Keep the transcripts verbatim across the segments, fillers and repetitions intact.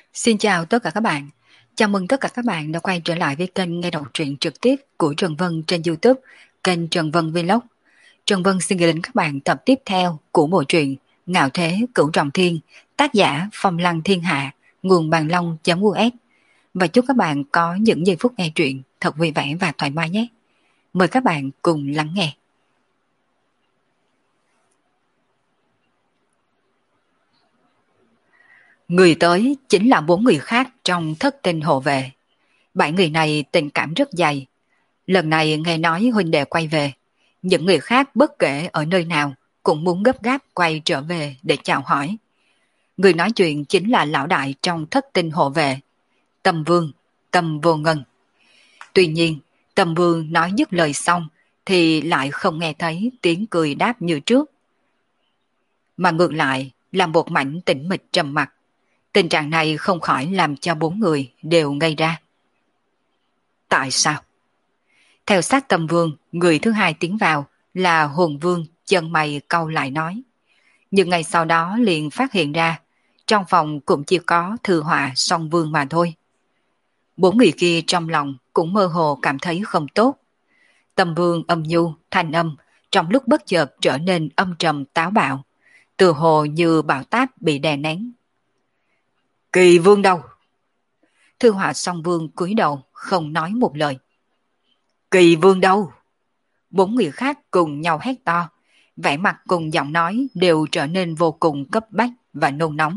Xin chào tất cả các bạn. Chào mừng tất cả các bạn đã quay trở lại với kênh nghe đọc truyện trực tiếp của Trần Vân trên YouTube, kênh Trần Vân Vlog. Trần Vân xin gửi đến các bạn tập tiếp theo của bộ truyện Ngạo Thế Cửu Trọng Thiên, tác giả Phong Lăng Thiên Hạ, nguồn bàn long.us. Và chúc các bạn có những giây phút nghe truyện thật vui vẻ và thoải mái nhé. Mời các bạn cùng lắng nghe. Người tới chính là bốn người khác trong thất tinh hộ vệ. Bảy người này tình cảm rất dày. Lần này nghe nói huynh đệ quay về, những người khác bất kể ở nơi nào cũng muốn gấp gáp quay trở về để chào hỏi. Người nói chuyện chính là lão đại trong thất tinh hộ vệ, Tâm Vương, Tâm Vô Ngân. Tuy nhiên, Tâm Vương nói dứt lời xong thì lại không nghe thấy tiếng cười đáp như trước. Mà ngược lại là một mảnh tĩnh mịch trầm mặc. Tình trạng này không khỏi làm cho bốn người đều ngây ra. Tại sao? Theo sát Tâm Vương, người thứ hai tiến vào là Hồn Vương, chân mày cau lại nói. Nhưng ngày sau đó liền phát hiện ra, trong phòng cũng chỉ có Thư Họa Song Vương mà thôi. Bốn người kia trong lòng cũng mơ hồ cảm thấy không tốt. Tâm Vương âm nhu, thanh âm, trong lúc bất chợt trở nên âm trầm táo bạo, từ hồ như bão táp bị đè nén. Kỳ Vương đâu? Thư Họa Song Vương cúi đầu không nói một lời. Kỳ Vương đâu? Bốn người khác cùng nhau hét to, vẻ mặt cùng giọng nói đều trở nên vô cùng cấp bách và nôn nóng.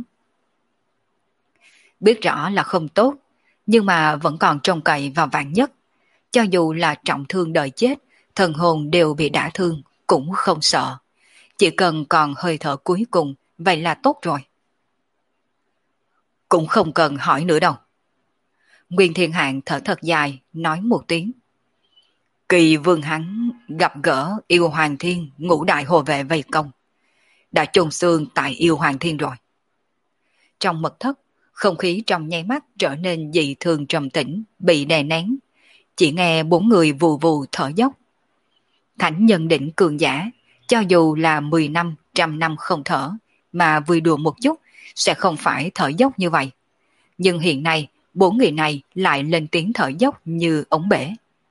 Biết rõ là không tốt, nhưng mà vẫn còn trông cậy vào vạn nhất. Cho dù là trọng thương đợi chết, thần hồn đều bị đả thương, cũng không sợ. Chỉ cần còn hơi thở cuối cùng, vậy là tốt rồi. Cũng không cần hỏi nữa đâu. Nguyên Thiên Hạng thở thật dài, nói một tiếng. Kỳ Vương hắn gặp gỡ Yêu Hoàng Thiên, ngũ đại hộ vệ vây công. Đã chôn xương tại Yêu Hoàng Thiên rồi. Trong mật thất, không khí trong nháy mắt trở nên dị thường trầm tĩnh, bị đè nén. Chỉ nghe bốn người vù vù thở dốc. Thánh nhân đỉnh cường giả, cho dù là mười năm, trăm năm không thở, mà vui đùa một chút, sẽ không phải thở dốc như vậy. Nhưng hiện nay, bốn người này lại lên tiếng thở dốc như ống bể.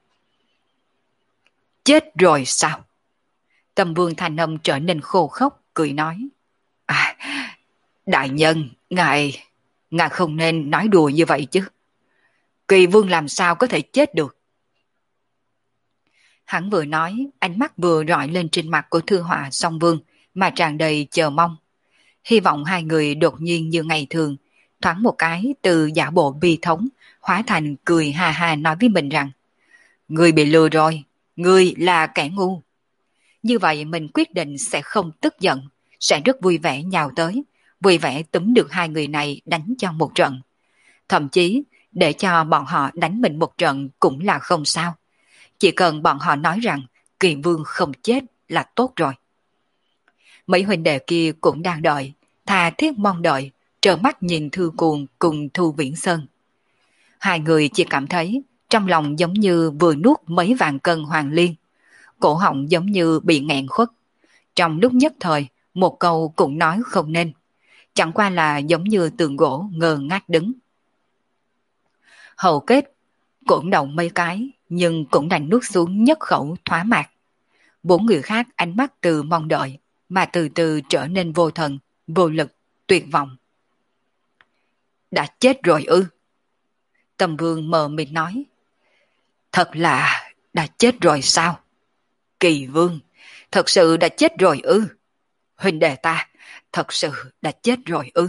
Chết rồi sao? Tâm Vương thanh âm trở nên khô khốc, cười nói. À, đại nhân, ngài, ngài không nên nói đùa như vậy chứ. Kỳ Vương làm sao có thể chết được? Hắn vừa nói, ánh mắt vừa rọi lên trên mặt của Thư Họa Song Vương, mà tràn đầy chờ mong. Hy vọng hai người đột nhiên như ngày thường, thoáng một cái từ giả bộ bi thống, hóa thành cười ha ha nói với mình rằng, ngươi bị lừa rồi, ngươi là kẻ ngu. Như vậy mình quyết định sẽ không tức giận, sẽ rất vui vẻ nhào tới, vui vẻ túm được hai người này đánh cho một trận. Thậm chí, để cho bọn họ đánh mình một trận cũng là không sao. Chỉ cần bọn họ nói rằng Kỳ Vương không chết là tốt rồi. Mấy huynh đệ kia cũng đang đợi, thà thiết mong đợi, trợn mắt nhìn Thư Cuồng cùng Thu Viễn Sơn. Hai người chỉ cảm thấy trong lòng giống như vừa nuốt mấy vạn cân hoàng liên, cổ họng giống như bị nghẹn khuất. Trong lúc nhất thời, một câu cũng nói không nên, chẳng qua là giống như tường gỗ ngơ ngác đứng. Hầu kết cũng động mấy cái, nhưng cũng đành nuốt xuống nhất khẩu thỏa mạc. Bốn người khác ánh mắt từ mong đợi, mà từ từ trở nên vô thần, vô lực, tuyệt vọng. Đã chết rồi ư? Tâm Vương mờ mịt nói. Thật là đã chết rồi sao? Kỳ Vương, thật sự đã chết rồi ư? Huynh đệ ta, thật sự đã chết rồi ư?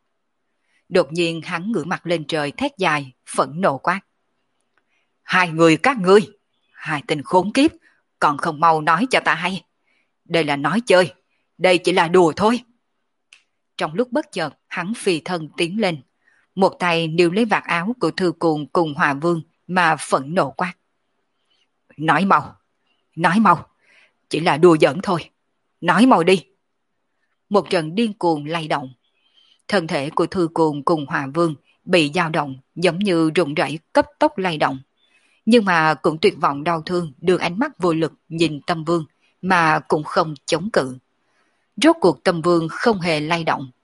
Đột nhiên hắn ngửa mặt lên trời thét dài, phẫn nộ quát. Hai người các ngươi, hai tên khốn kiếp, còn không mau nói cho ta hay. Đây là nói chơi, đây chỉ là đùa thôi. Trong lúc bất chợt, hắn phi thân tiến lên, một tay níu lấy vạt áo của Thư Cuồng cùng Hòa Vương mà phẫn nộ quát. Nói mau, nói mau, chỉ là đùa giỡn thôi, nói mau đi. Một trận điên cuồng lay động. Thân thể của Thư Cuồng cùng Hòa Vương bị dao động giống như rụng rẩy cấp tốc lay động. Nhưng mà cũng tuyệt vọng đau thương đưa ánh mắt vô lực nhìn Tâm Vương mà cũng không chống cự. Rốt cuộc Tâm Vương không hề lay động.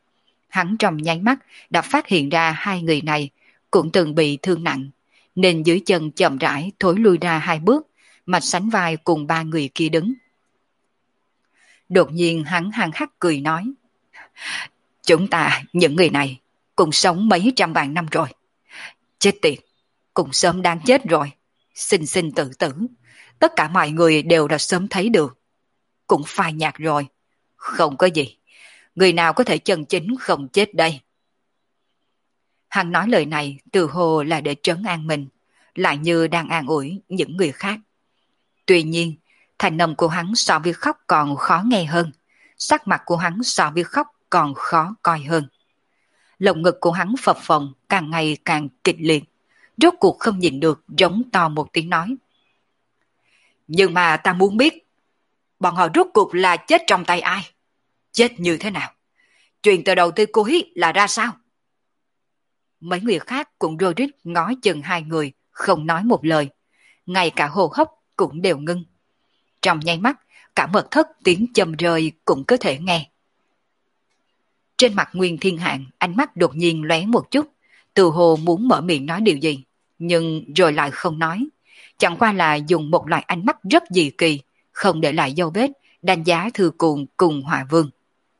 Hắn trong nháy mắt đã phát hiện ra hai người này cũng từng bị thương nặng, nên dưới chân chậm rãi thối lui ra hai bước, mà sánh vai cùng ba người kia đứng. Đột nhiên hắn hăng hắc cười nói, chúng ta, những người này, cùng sống mấy trăm vạn năm rồi. Chết tiệt, cũng sớm đang chết rồi. Sinh sinh tử tử, tất cả mọi người đều đã sớm thấy được. Cũng phai nhạt rồi. Không có gì, người nào có thể chân chính không chết đây. Hắn nói lời này từ hồ là để trấn an mình, lại như đang an ủi những người khác. Tuy nhiên, thành âm của hắn so với khóc còn khó nghe hơn, sắc mặt của hắn so với khóc còn khó coi hơn. Lồng ngực của hắn phập phồng càng ngày càng kịch liệt, rốt cuộc không nhìn được giống to một tiếng nói. Nhưng mà ta muốn biết, bọn họ rốt cuộc là chết trong tay ai? Chết như thế nào? Chuyện từ đầu tới cuối là ra sao? Mấy người khác cũng rối rít ngó chừng hai người, không nói một lời. Ngay cả hô hấp cũng đều ngưng. Trong nháy mắt, cả mật thất tiếng châm rơi cũng có thể nghe. Trên mặt Nguyên Thiên Hạng, ánh mắt đột nhiên lóe một chút, từ hồ muốn mở miệng nói điều gì, nhưng rồi lại không nói. Chẳng qua là dùng một loại ánh mắt rất dị kỳ, không để lại dấu vết, đánh giá Thư Cuồng cùng Hỏa Vương.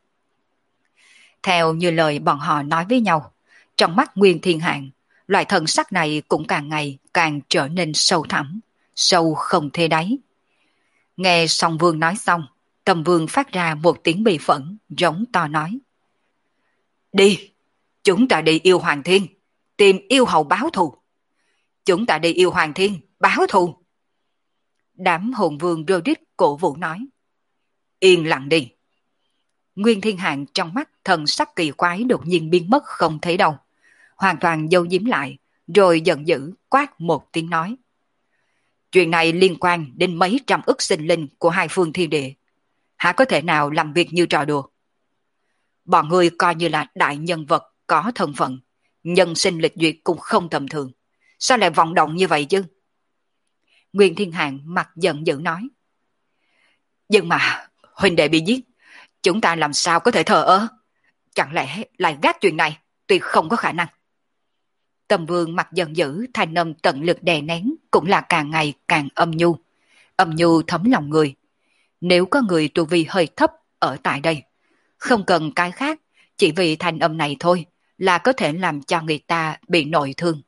Theo như lời bọn họ nói với nhau, trong mắt Nguyên Thiên Hạng, loại thần sắc này cũng càng ngày càng trở nên sâu thẳm, sâu không thể đáy. Nghe Song Vương nói xong, Tầm Vương phát ra một tiếng bị phẫn, rống to nói. Đi, chúng ta đi yêu Hoàng Thiên, tìm yêu hầu báo thù. Chúng ta đi yêu Hoàng Thiên, báo thù. Đám hồn vương rô rít cổ vũ nói. Yên lặng đi. Nguyên Thiên Hạng trong mắt thần sắc kỳ quái đột nhiên biến mất không thấy đâu. Hoàn toàn giấu giếm lại, rồi giận dữ quát một tiếng nói. Chuyện này liên quan đến mấy trăm ức sinh linh của hai phương thiên địa. Hả có thể nào làm việc như trò đùa? Bọn người coi như là đại nhân vật có thân phận, nhân sinh lịch duyệt cũng không tầm thường. Sao lại vọng động như vậy chứ? Nguyên Thiên Hạng mặt giận dữ nói. Nhưng mà huynh đệ bị giết, chúng ta làm sao có thể thờ ơ? Chẳng lẽ lại gác chuyện này? Tuyệt không có khả năng. Tầm Vương mặt giận dữ, thanh âm tận lực đè nén cũng là càng ngày càng âm nhu. Âm nhu thấm lòng người. Nếu có người tu vi hơi thấp ở tại đây, không cần cái khác, chỉ vì thanh âm này thôi là có thể làm cho người ta bị nội thương.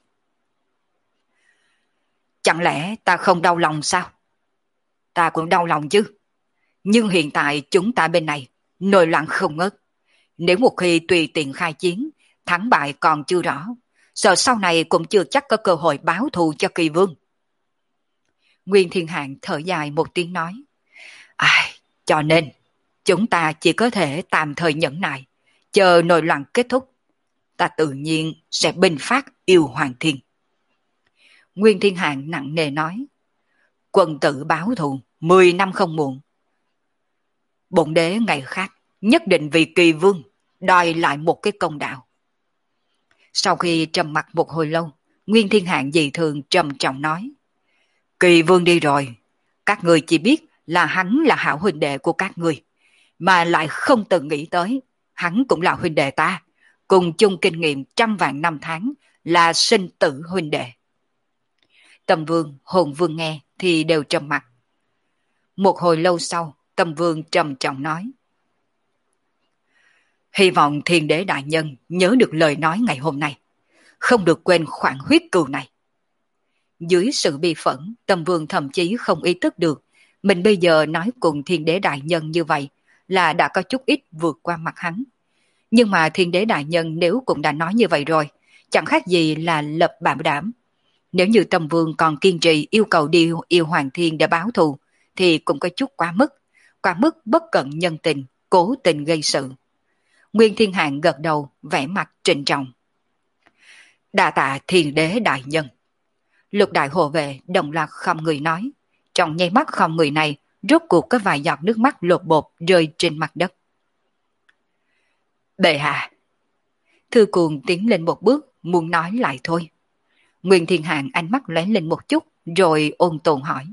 Chẳng lẽ ta không đau lòng sao? Ta cũng đau lòng chứ. Nhưng hiện tại chúng ta bên này nổi loạn không ngớt. Nếu một khi tùy tiện khai chiến, thắng bại còn chưa rõ, sợ sau này cũng chưa chắc có cơ hội báo thù cho Kỳ Vương. Nguyên Thiên Hạng thở dài một tiếng nói. Ai, cho nên chúng ta chỉ có thể tạm thời nhẫn nại, chờ nội loạn kết thúc. Ta tự nhiên sẽ binh phát yêu Hoàng Thiên. Nguyên Thiên Hạng nặng nề nói. Quân tử báo thù, mười năm không muộn. Bổn đế ngày khác nhất định vì Kỳ Vương đòi lại một cái công đạo. Sau khi trầm mặc một hồi lâu, Nguyên Thiên Hạng dị thường trầm trọng nói. Kỳ Vương đi rồi, các người chỉ biết là hắn là hảo huynh đệ của các người, mà lại không từng nghĩ tới hắn cũng là huynh đệ ta, cùng chung kinh nghiệm trăm vạn năm tháng, là sinh tử huynh đệ. Tầm Vương, Hồn Vương nghe thì đều trầm mặc. Một hồi lâu sau, Tầm Vương trầm trọng nói. Hy vọng Thiên Đế đại nhân nhớ được lời nói ngày hôm nay, không được quên khoản huyết cừu này. Dưới sự bi phẫn, Tầm Vương thậm chí không ý thức được mình bây giờ nói cùng Thiên Đế đại nhân như vậy là đã có chút ít vượt qua mặt hắn. Nhưng mà Thiên Đế đại nhân nếu cũng đã nói như vậy rồi, chẳng khác gì là lập bảo đảm. Nếu như Tầm Vương còn kiên trì yêu cầu đi yêu Hoàng Thiên để báo thù, thì cũng có chút quá mức, quá mức bất cận nhân tình, cố tình gây sự. Nguyên Thiên Hạng gật đầu, vẻ mặt trịnh trọng. Đa tạ Thiên Đế đại nhân. Lục đại hộ vệ đồng loạt không người nói. Trong nháy mắt không người này, rốt cuộc có vài giọt nước mắt lột bột rơi trên mặt đất. Bệ hạ. Thư Cuồng tiến lên một bước, muốn nói lại thôi. Nguyên Thiên Hạng ánh mắt lóe lên một chút, rồi ôn tồn hỏi.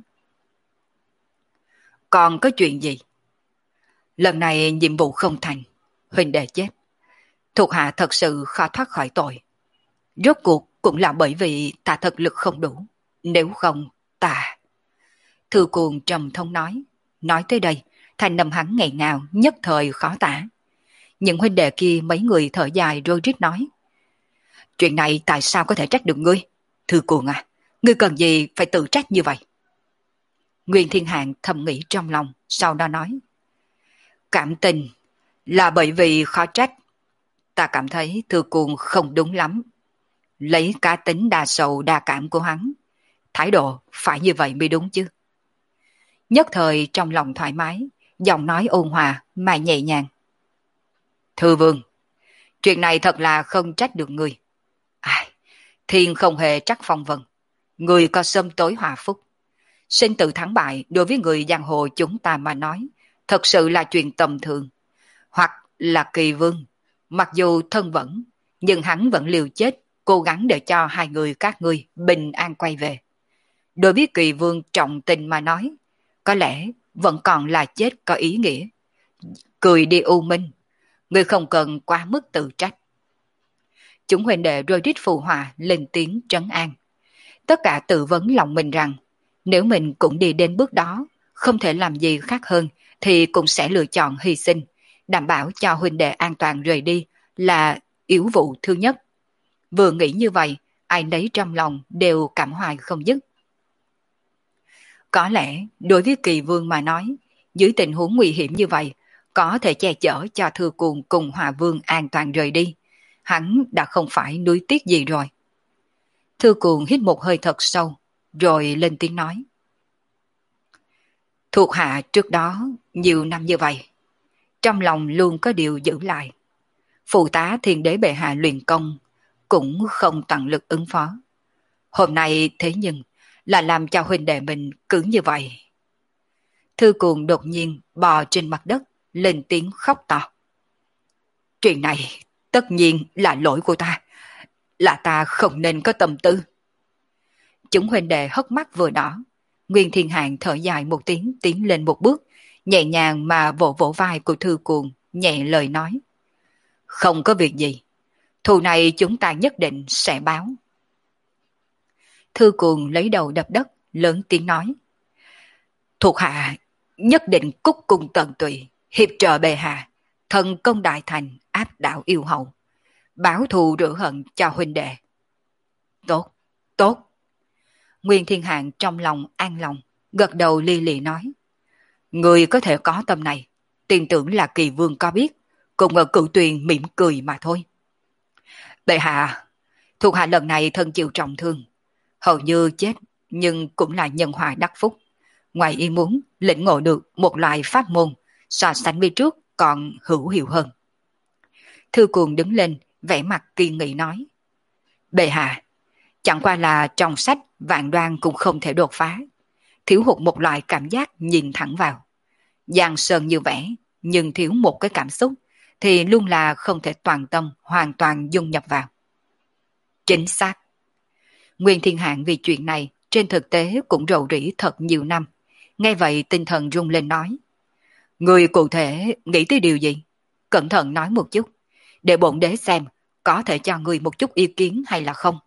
Còn có chuyện gì? Lần này nhiệm vụ không thành, huynh đệ chết. Thuộc hạ thật sự khó thoát khỏi tội. Rốt cuộc cũng là bởi vì ta thực lực không đủ. Nếu không, ta... Thư Cuồng trầm thông nói. Nói tới đây, thanh âm hắn ngày nào nhất thời khó tả. Những huynh đệ kia mấy người thở dài rối rít nói. Chuyện này tại sao có thể trách được ngươi? Thư Cuồng à, ngươi cần gì phải tự trách như vậy? Nguyên Thiên Hạng thầm nghĩ trong lòng, sau đó nói. Cảm tình là bởi vì khó trách. Ta cảm thấy Thư Cuồng không đúng lắm. Lấy cá tính đa sầu đa cảm của hắn, thái độ phải như vậy mới đúng chứ. Nhất thời trong lòng thoải mái, giọng nói ôn hòa mà nhẹ nhàng. Thư Vương, chuyện này thật là không trách được người. Ai, thiên không hề trách phong vân. Người có sớm tối hòa phúc. Sinh tử thắng bại đối với người giang hồ chúng ta mà nói, thật sự là chuyện tầm thường. Hoặc là Kỳ Vương, mặc dù thân vẫn, nhưng hắn vẫn liều chết, cố gắng để cho hai người các ngươi bình an quay về. Đối với Kỳ Vương trọng tình mà nói, có lẽ vẫn còn là chết có ý nghĩa. Cười đi U Minh, ngươi không cần quá mức tự trách. Chúng huynh đệ rồi rít phù hòa lên tiếng trấn an. Tất cả tự vấn lòng mình rằng, nếu mình cũng đi đến bước đó, không thể làm gì khác hơn, thì cũng sẽ lựa chọn hy sinh, đảm bảo cho huynh đệ an toàn rời đi là yếu vụ thứ nhất. Vừa nghĩ như vậy, ai nấy trong lòng đều cảm hoài không dứt. Có lẽ, đối với Kỳ Vương mà nói, dưới tình huống nguy hiểm như vậy, có thể che chở cho Thư Cuồng cùng Hòa Vương an toàn rời đi. Hắn đã không phải nuối tiếc gì rồi. Thư Cuồng hít một hơi thật sâu, rồi lên tiếng nói. Thuộc hạ trước đó, nhiều năm như vậy, trong lòng luôn có điều giữ lại. Phụ tá Thiên Đế bệ hạ luyện công, cũng không tận lực ứng phó. Hôm nay thế nhưng, là làm cho huynh đệ mình cứ như vậy. Thư Cuồng đột nhiên bò trên mặt đất, lên tiếng khóc to. Chuyện này tất nhiên là lỗi của ta, là ta không nên có tâm tư. Chúng huynh đệ hất mắt vừa đỏ. Nguyên Thiên Hạng thở dài một tiếng tiến lên một bước, nhẹ nhàng mà vỗ vỗ vai của Thư Cuồng, nhẹ lời nói. Không có việc gì, thù này chúng ta nhất định sẽ báo. Thư Cuồng lấy đầu đập đất, lớn tiếng nói. Thuộc hạ nhất định cúc cung tận tụy, hiệp trợ bệ hạ, thần công đại thành, áp đảo yêu hậu, báo thù rửa hận cho huynh đệ. Tốt, tốt. Nguyên Thiên Hạng trong lòng an lòng, gật đầu li lì nói. Người có thể có tâm này, tin tưởng là Kỳ Vương có biết, cùng ở Cửu Tuyền mỉm cười mà thôi. Bệ hạ, thuộc hạ lần này thân chịu trọng thương, hầu như chết, nhưng cũng là nhân hòa đắc phúc. Ngoài ý muốn, lĩnh ngộ được một loại pháp môn, so sánh với trước còn hữu hiệu hơn. Thư Cuồng đứng lên, vẻ mặt kiên nghị nói. Bệ hạ, chẳng qua là trong sách vạn đoan cũng không thể đột phá, thiếu hụt một loại cảm giác nhìn thẳng vào. Giang sơn như vẽ, nhưng thiếu một cái cảm xúc, thì luôn là không thể toàn tâm, hoàn toàn dung nhập vào. Chính xác. Nguyên Thiên Hạng vì chuyện này, trên thực tế cũng rầu rĩ thật nhiều năm. Nghe vậy tinh thần rung lên nói. Người cụ thể nghĩ tới điều gì? Cẩn thận nói một chút, để bổn đế xem có thể cho người một chút ý kiến hay là không.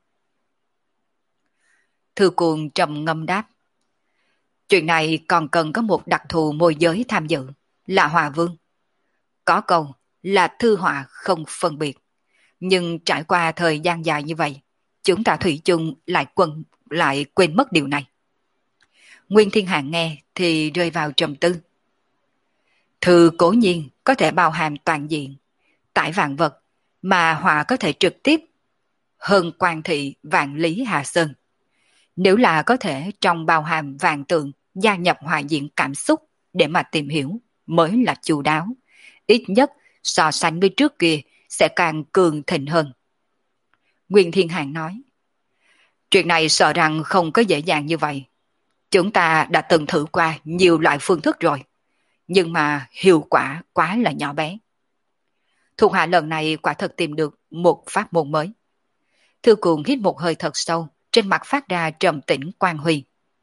Thư Cuồng trầm ngâm đáp. Chuyện này còn cần có một đặc thù môi giới tham dự, là Hòa Vương. Có câu là thư họa không phân biệt, nhưng trải qua thời gian dài như vậy, chúng ta thủy chung lại quên, lại quên mất điều này. Nguyên Thiên Hạng nghe thì rơi vào trầm tư. Thư cố nhiên có thể bao hàm toàn diện, tải vạn vật, mà họa có thể trực tiếp hơn quan thị vạn lý Hà Sơn. Nếu là có thể trong bao hàm vạn tượng gia nhập hòa diện cảm xúc để mà tìm hiểu mới là chu đáo, ít nhất so sánh với trước kia sẽ càng cường thịnh hơn. Nguyên Thiên Hạng nói. Chuyện này sợ rằng không có dễ dàng như vậy. Chúng ta đã từng thử qua nhiều loại phương thức rồi, nhưng mà hiệu quả quá là nhỏ bé. Thuộc hạ lần này quả thật tìm được một pháp môn mới. Thư Cuồng hít một hơi thật sâu, trên mặt phát ra trầm tĩnh quang huy.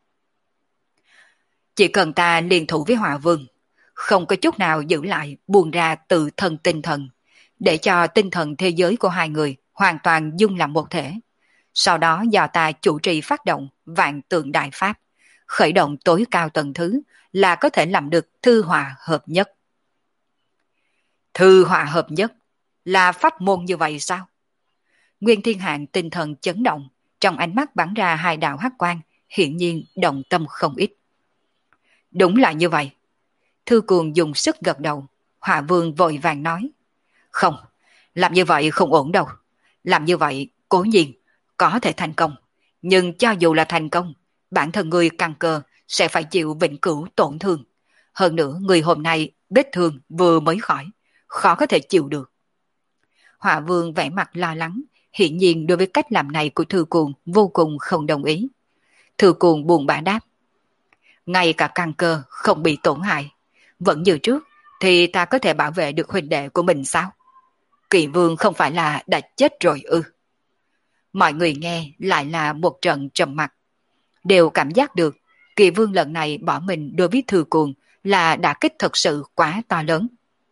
Chỉ cần ta liên thủ với Hòa Vương, không có chút nào giữ lại buông ra từ thân tinh thần, để cho tinh thần thế giới của hai người hoàn toàn dung làm một thể. Sau đó do ta chủ trì phát động vạn tượng đại pháp, khởi động tối cao tầng thứ là có thể làm được thư hòa hợp nhất. Thư hòa hợp nhất là pháp môn như vậy sao? Nguyên Thiên Hạng tinh thần chấn động, trong ánh mắt bắn ra hai đạo hắc quang, hiển nhiên động tâm không ít. Đúng là như vậy. Thư Cuồng dùng sức gật đầu, Hỏa Vương vội vàng nói. Không, làm như vậy không ổn đâu. Làm như vậy cố nhiên có thể thành công, nhưng cho dù là thành công, bản thân người căn cơ sẽ phải chịu vĩnh cửu tổn thương. Hơn nữa người hôm nay vết thương vừa mới khỏi, khó có thể chịu được. Hỏa Vương vẻ mặt lo lắng, hiển nhiên đối với cách làm này của Thư Cuồng vô cùng không đồng ý. Thư Cuồng buồn bã đáp. Ngay cả căn cơ không bị tổn hại, vẫn như trước thì ta có thể bảo vệ được huynh đệ của mình sao? Kỳ Vương không phải là đã chết rồi ư? Mọi người nghe lại là một trận trầm mặc, đều cảm giác được Kỳ Vương lần này bỏ mình đối với Thư Cuồng là đả kích thật sự quá to lớn.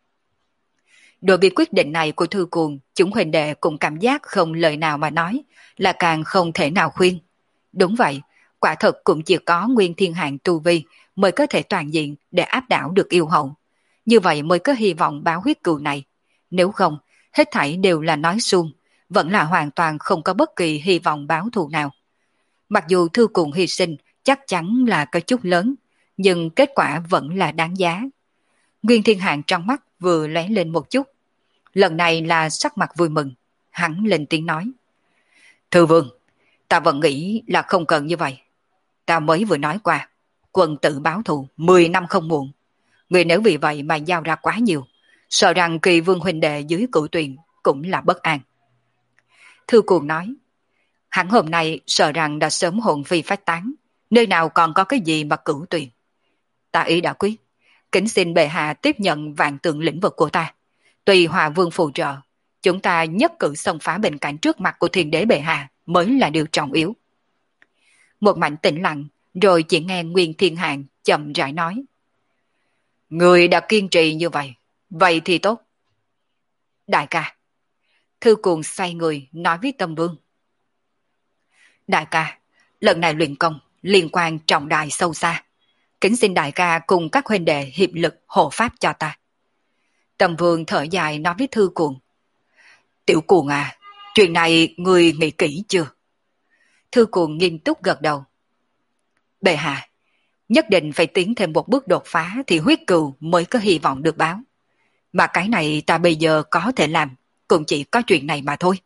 Đối với quyết định này của Thư Cuồng, chúng huynh đệ cũng cảm giác không lời nào mà nói, là càng không thể nào khuyên. Đúng vậy, quả thật cũng chỉ có Nguyên Thiên Hạng tu vi mới có thể toàn diện để áp đảo được yêu hậu. Như vậy mới có hy vọng báo huyết cừu này. Nếu không, hết thảy đều là nói suông, vẫn là hoàn toàn không có bất kỳ hy vọng báo thù nào. Mặc dù Thư Cuồng hy sinh chắc chắn là có chút lớn, nhưng kết quả vẫn là đáng giá. Nguyên Thiên Hạng trong mắt vừa lóe lên một chút. Lần này là sắc mặt vui mừng, hắn lên tiếng nói. Thư Vương, ta vẫn nghĩ là không cần như vậy. Ta mới vừa nói qua, quân tử báo thù mười năm không muộn. Người nếu vì vậy mà giao ra quá nhiều, sợ rằng Kỳ Vương huynh đệ dưới cửu tuyền cũng là bất an. Thư Cuồng nói, hắn hôm nay sợ rằng đã sớm hồn phi phách tán, nơi nào còn có cái gì mà cửu tuyền. Ta ý đã quyết, kính xin bệ hạ tiếp nhận vạn tượng lĩnh vực của ta. Tùy Hòa Vương phù trợ, chúng ta nhất cử xông phá bên cạnh trước mặt của thiên đế bệ hạ mới là điều trọng yếu. Một mảnh tĩnh lặng, rồi chỉ nghe Nguyên Thiên Hạng chậm rãi nói. Người đã kiên trì như vậy, vậy thì tốt. Đại ca. Thư Cuồng xoay người nói với Tâm Vương. Đại ca, lần này luyện công liên quan trọng đại sâu xa. Kính xin đại ca cùng các huynh đệ hiệp lực hộ pháp cho ta. Tâm Vương thở dài nói với Thư Cuồng. Tiểu Cuồng à, chuyện này người nghĩ kỹ chưa? Thư Cuồng nghiêm túc gật đầu. Bệ hạ, nhất định phải tiến thêm một bước đột phá thì huyết cừu mới có hy vọng được báo. Mà cái này ta bây giờ có thể làm, cũng chỉ có chuyện này mà thôi.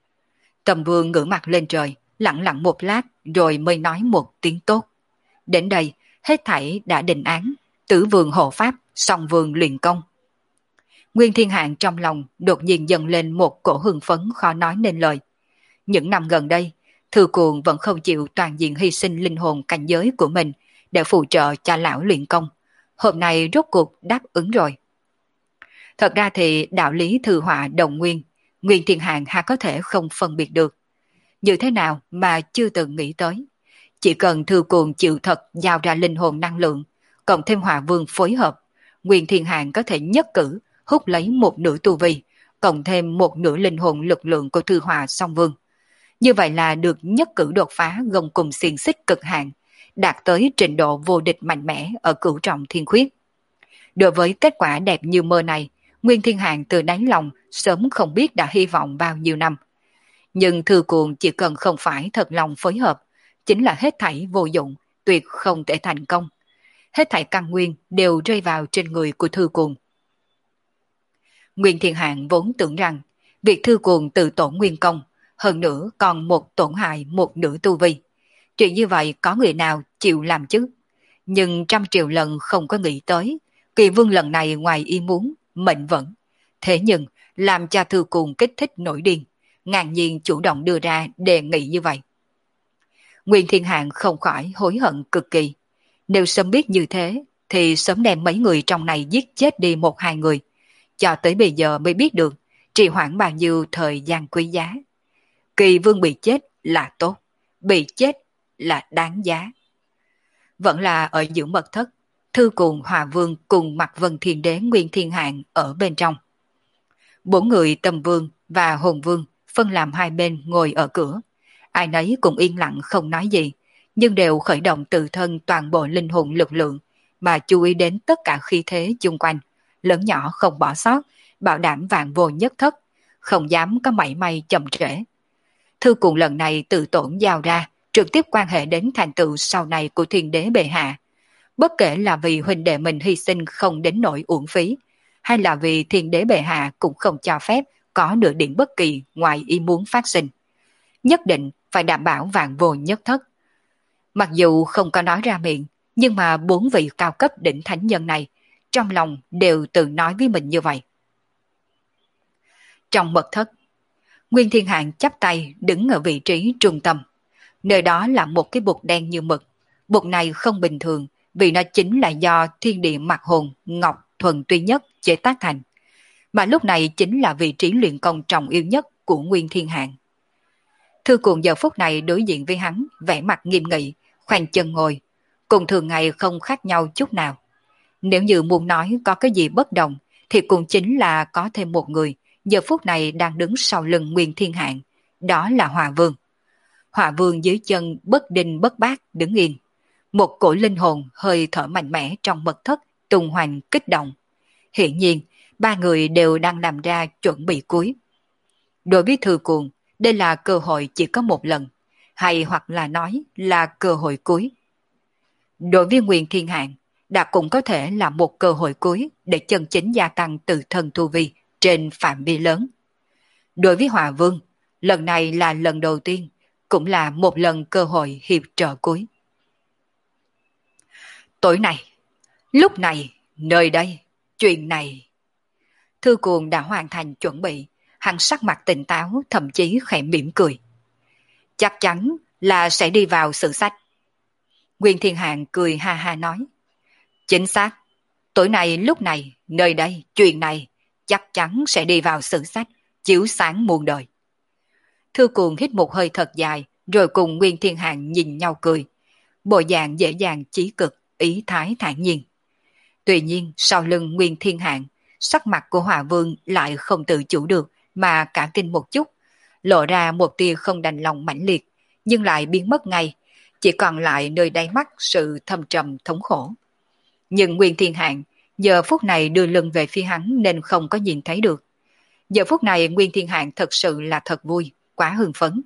Tâm Vương ngửa mặt lên trời, lặng lặng một lát rồi mới nói một tiếng tốt. Đến đây, hết thảy đã định án, Tử Vương hộ pháp, Song Vương luyện công. Nguyên Thiên Hạng trong lòng đột nhiên dâng lên một cổ hưng phấn khó nói nên lời. Những năm gần đây, Thư Cuồng vẫn không chịu toàn diện hy sinh linh hồn cảnh giới của mình để phụ trợ cho lão luyện công. Hôm nay rốt cuộc đáp ứng rồi. Thật ra thì đạo lý thư họa đồng nguyên, Nguyên Thiên Hạng hà có thể không phân biệt được. Như thế nào mà chưa từng nghĩ tới. Chỉ cần Thư Cuồng chịu thật giao ra linh hồn năng lượng, cộng thêm Hỏa Vương phối hợp, Nguyên Thiên Hạng có thể nhất cử hút lấy một nửa tu vi, cộng thêm một nửa linh hồn lực lượng của Thư Hỏa Song Vương. Như vậy là được nhất cử đột phá gông cùng xiềng xích cực hạn, đạt tới trình độ vô địch mạnh mẽ ở cửu trọng thiên khuyết. Đối với kết quả đẹp như mơ này, Nguyên Thiên Hạng từ đáy lòng sớm không biết đã hy vọng bao nhiêu năm. Nhưng Thư Cuồng chỉ cần không phải thật lòng phối hợp, chính là hết thảy vô dụng, tuyệt không thể thành công. Hết thảy căn nguyên đều rơi vào trên người của Thư Cuồng. Nguyên Thiên Hạng vốn tưởng rằng việc Thư Cuồng tự tổn nguyên công, hơn nữa còn một tổn hại một nửa tu vi. Chuyện như vậy có người nào chịu làm chứ? Nhưng trăm triệu lần không có nghĩ tới, Kỳ Vương lần này ngoài ý muốn, mệnh vận. Thế nhưng, làm cho Thư Cuồng kích thích nổi điên, ngang nhiên chủ động đưa ra đề nghị như vậy. Nguyên Thiên Hạng không khỏi hối hận cực kỳ. Nếu sớm biết như thế, thì sớm đem mấy người trong này giết chết đi một hai người. Cho tới bây giờ mới biết được, trì hoãn bao nhiêu thời gian quý giá. Kỳ Vương bị chết là tốt, bị chết là đáng giá. Vẫn là ở giữa mật thất, Thư Cuồng, Hòa Vương cùng Mạc Vân Thiên Đế Nguyên Thiên Hạng ở bên trong. Bốn người Tâm Vương và Hồn Vương phân làm hai bên ngồi ở cửa. Ai nấy cũng yên lặng không nói gì, nhưng đều khởi động tự thân toàn bộ linh hồn lực lượng, mà chú ý đến tất cả khí thế chung quanh, lớn nhỏ không bỏ sót, bảo đảm vạn vô nhất thất, không dám có mảy may chậm trễ. Thư cùng lần này tự tổn giao ra, trực tiếp quan hệ đến thành tựu sau này của thiên đế bệ hạ. Bất kể là vì huynh đệ mình hy sinh không đến nỗi uổng phí, hay là vì thiên đế bệ hạ cũng không cho phép có nửa điểm bất kỳ ngoài ý muốn phát sinh. Nhất định phải đảm bảo vạn vô nhất thất. Mặc dù không có nói ra miệng, nhưng mà bốn vị cao cấp đỉnh thánh nhân này trong lòng đều tự nói với mình như vậy. Trong mật thất, Nguyên Thiên Hạng chắp tay đứng ở vị trí trung tâm. Nơi đó là một cái bụt đen như mực. Bụt này không bình thường vì nó chính là do thiên địa mặt hồn ngọc thuần tuy nhất chế tác thành. Mà lúc này chính là vị trí luyện công trọng yêu nhất của Nguyên Thiên Hạng. Thư Cuồng giờ phút này đối diện với hắn, vẻ mặt nghiêm nghị, khoanh chân ngồi, cùng thường ngày không khác nhau chút nào. Nếu như muốn nói có cái gì bất đồng, thì cũng chính là có thêm một người, giờ phút này đang đứng sau lưng Nguyên Thiên Hạng, đó là Hỏa Vương. Hỏa Vương dưới chân bất đinh bất bát đứng yên. Một cổ linh hồn hơi thở mạnh mẽ trong mật thất, tung hoành kích động. Hiển nhiên, ba người đều đang làm ra chuẩn bị cuối. Đối với Thư Cuồng, đây là cơ hội chỉ có một lần, hay hoặc là nói là cơ hội cuối. Đối với Nguyên Thiên Hạng, đã cũng có thể là một cơ hội cuối để chân chính gia tăng tự thân tu vi trên phạm vi lớn. Đối với Hòa Vương, lần này là lần đầu tiên, cũng là một lần cơ hội hiệp trợ cuối. Tối nay, lúc này, nơi đây, chuyện này. Thư Cuồng đã hoàn thành chuẩn bị, hắn sắc mặt tỉnh táo, thậm chí khẽ mỉm cười. Chắc chắn là sẽ đi vào sử sách. Nguyên Thiên Hạng cười ha ha nói. Chính xác, tối nay lúc này, nơi đây, chuyện này, chắc chắn sẽ đi vào sử sách, chiếu sáng muôn đời. Thư Cuồng hít một hơi thật dài, rồi cùng Nguyên Thiên Hạng nhìn nhau cười. Bộ dạng dễ dàng chí cực, ý thái thản nhiên. Tuy nhiên, sau lưng Nguyên Thiên Hạng, sắc mặt của Hỏa Vương lại không tự chủ được, mà cả kinh một chút, lộ ra một tia không đành lòng mãnh liệt, nhưng lại biến mất ngay, chỉ còn lại nơi đáy mắt sự thâm trầm thống khổ. Nhưng Nguyên Thiên Hạng giờ phút này đưa lưng về phía hắn nên không có nhìn thấy được. Giờ phút này Nguyên Thiên Hạng thật sự là thật vui, quá hưng phấn.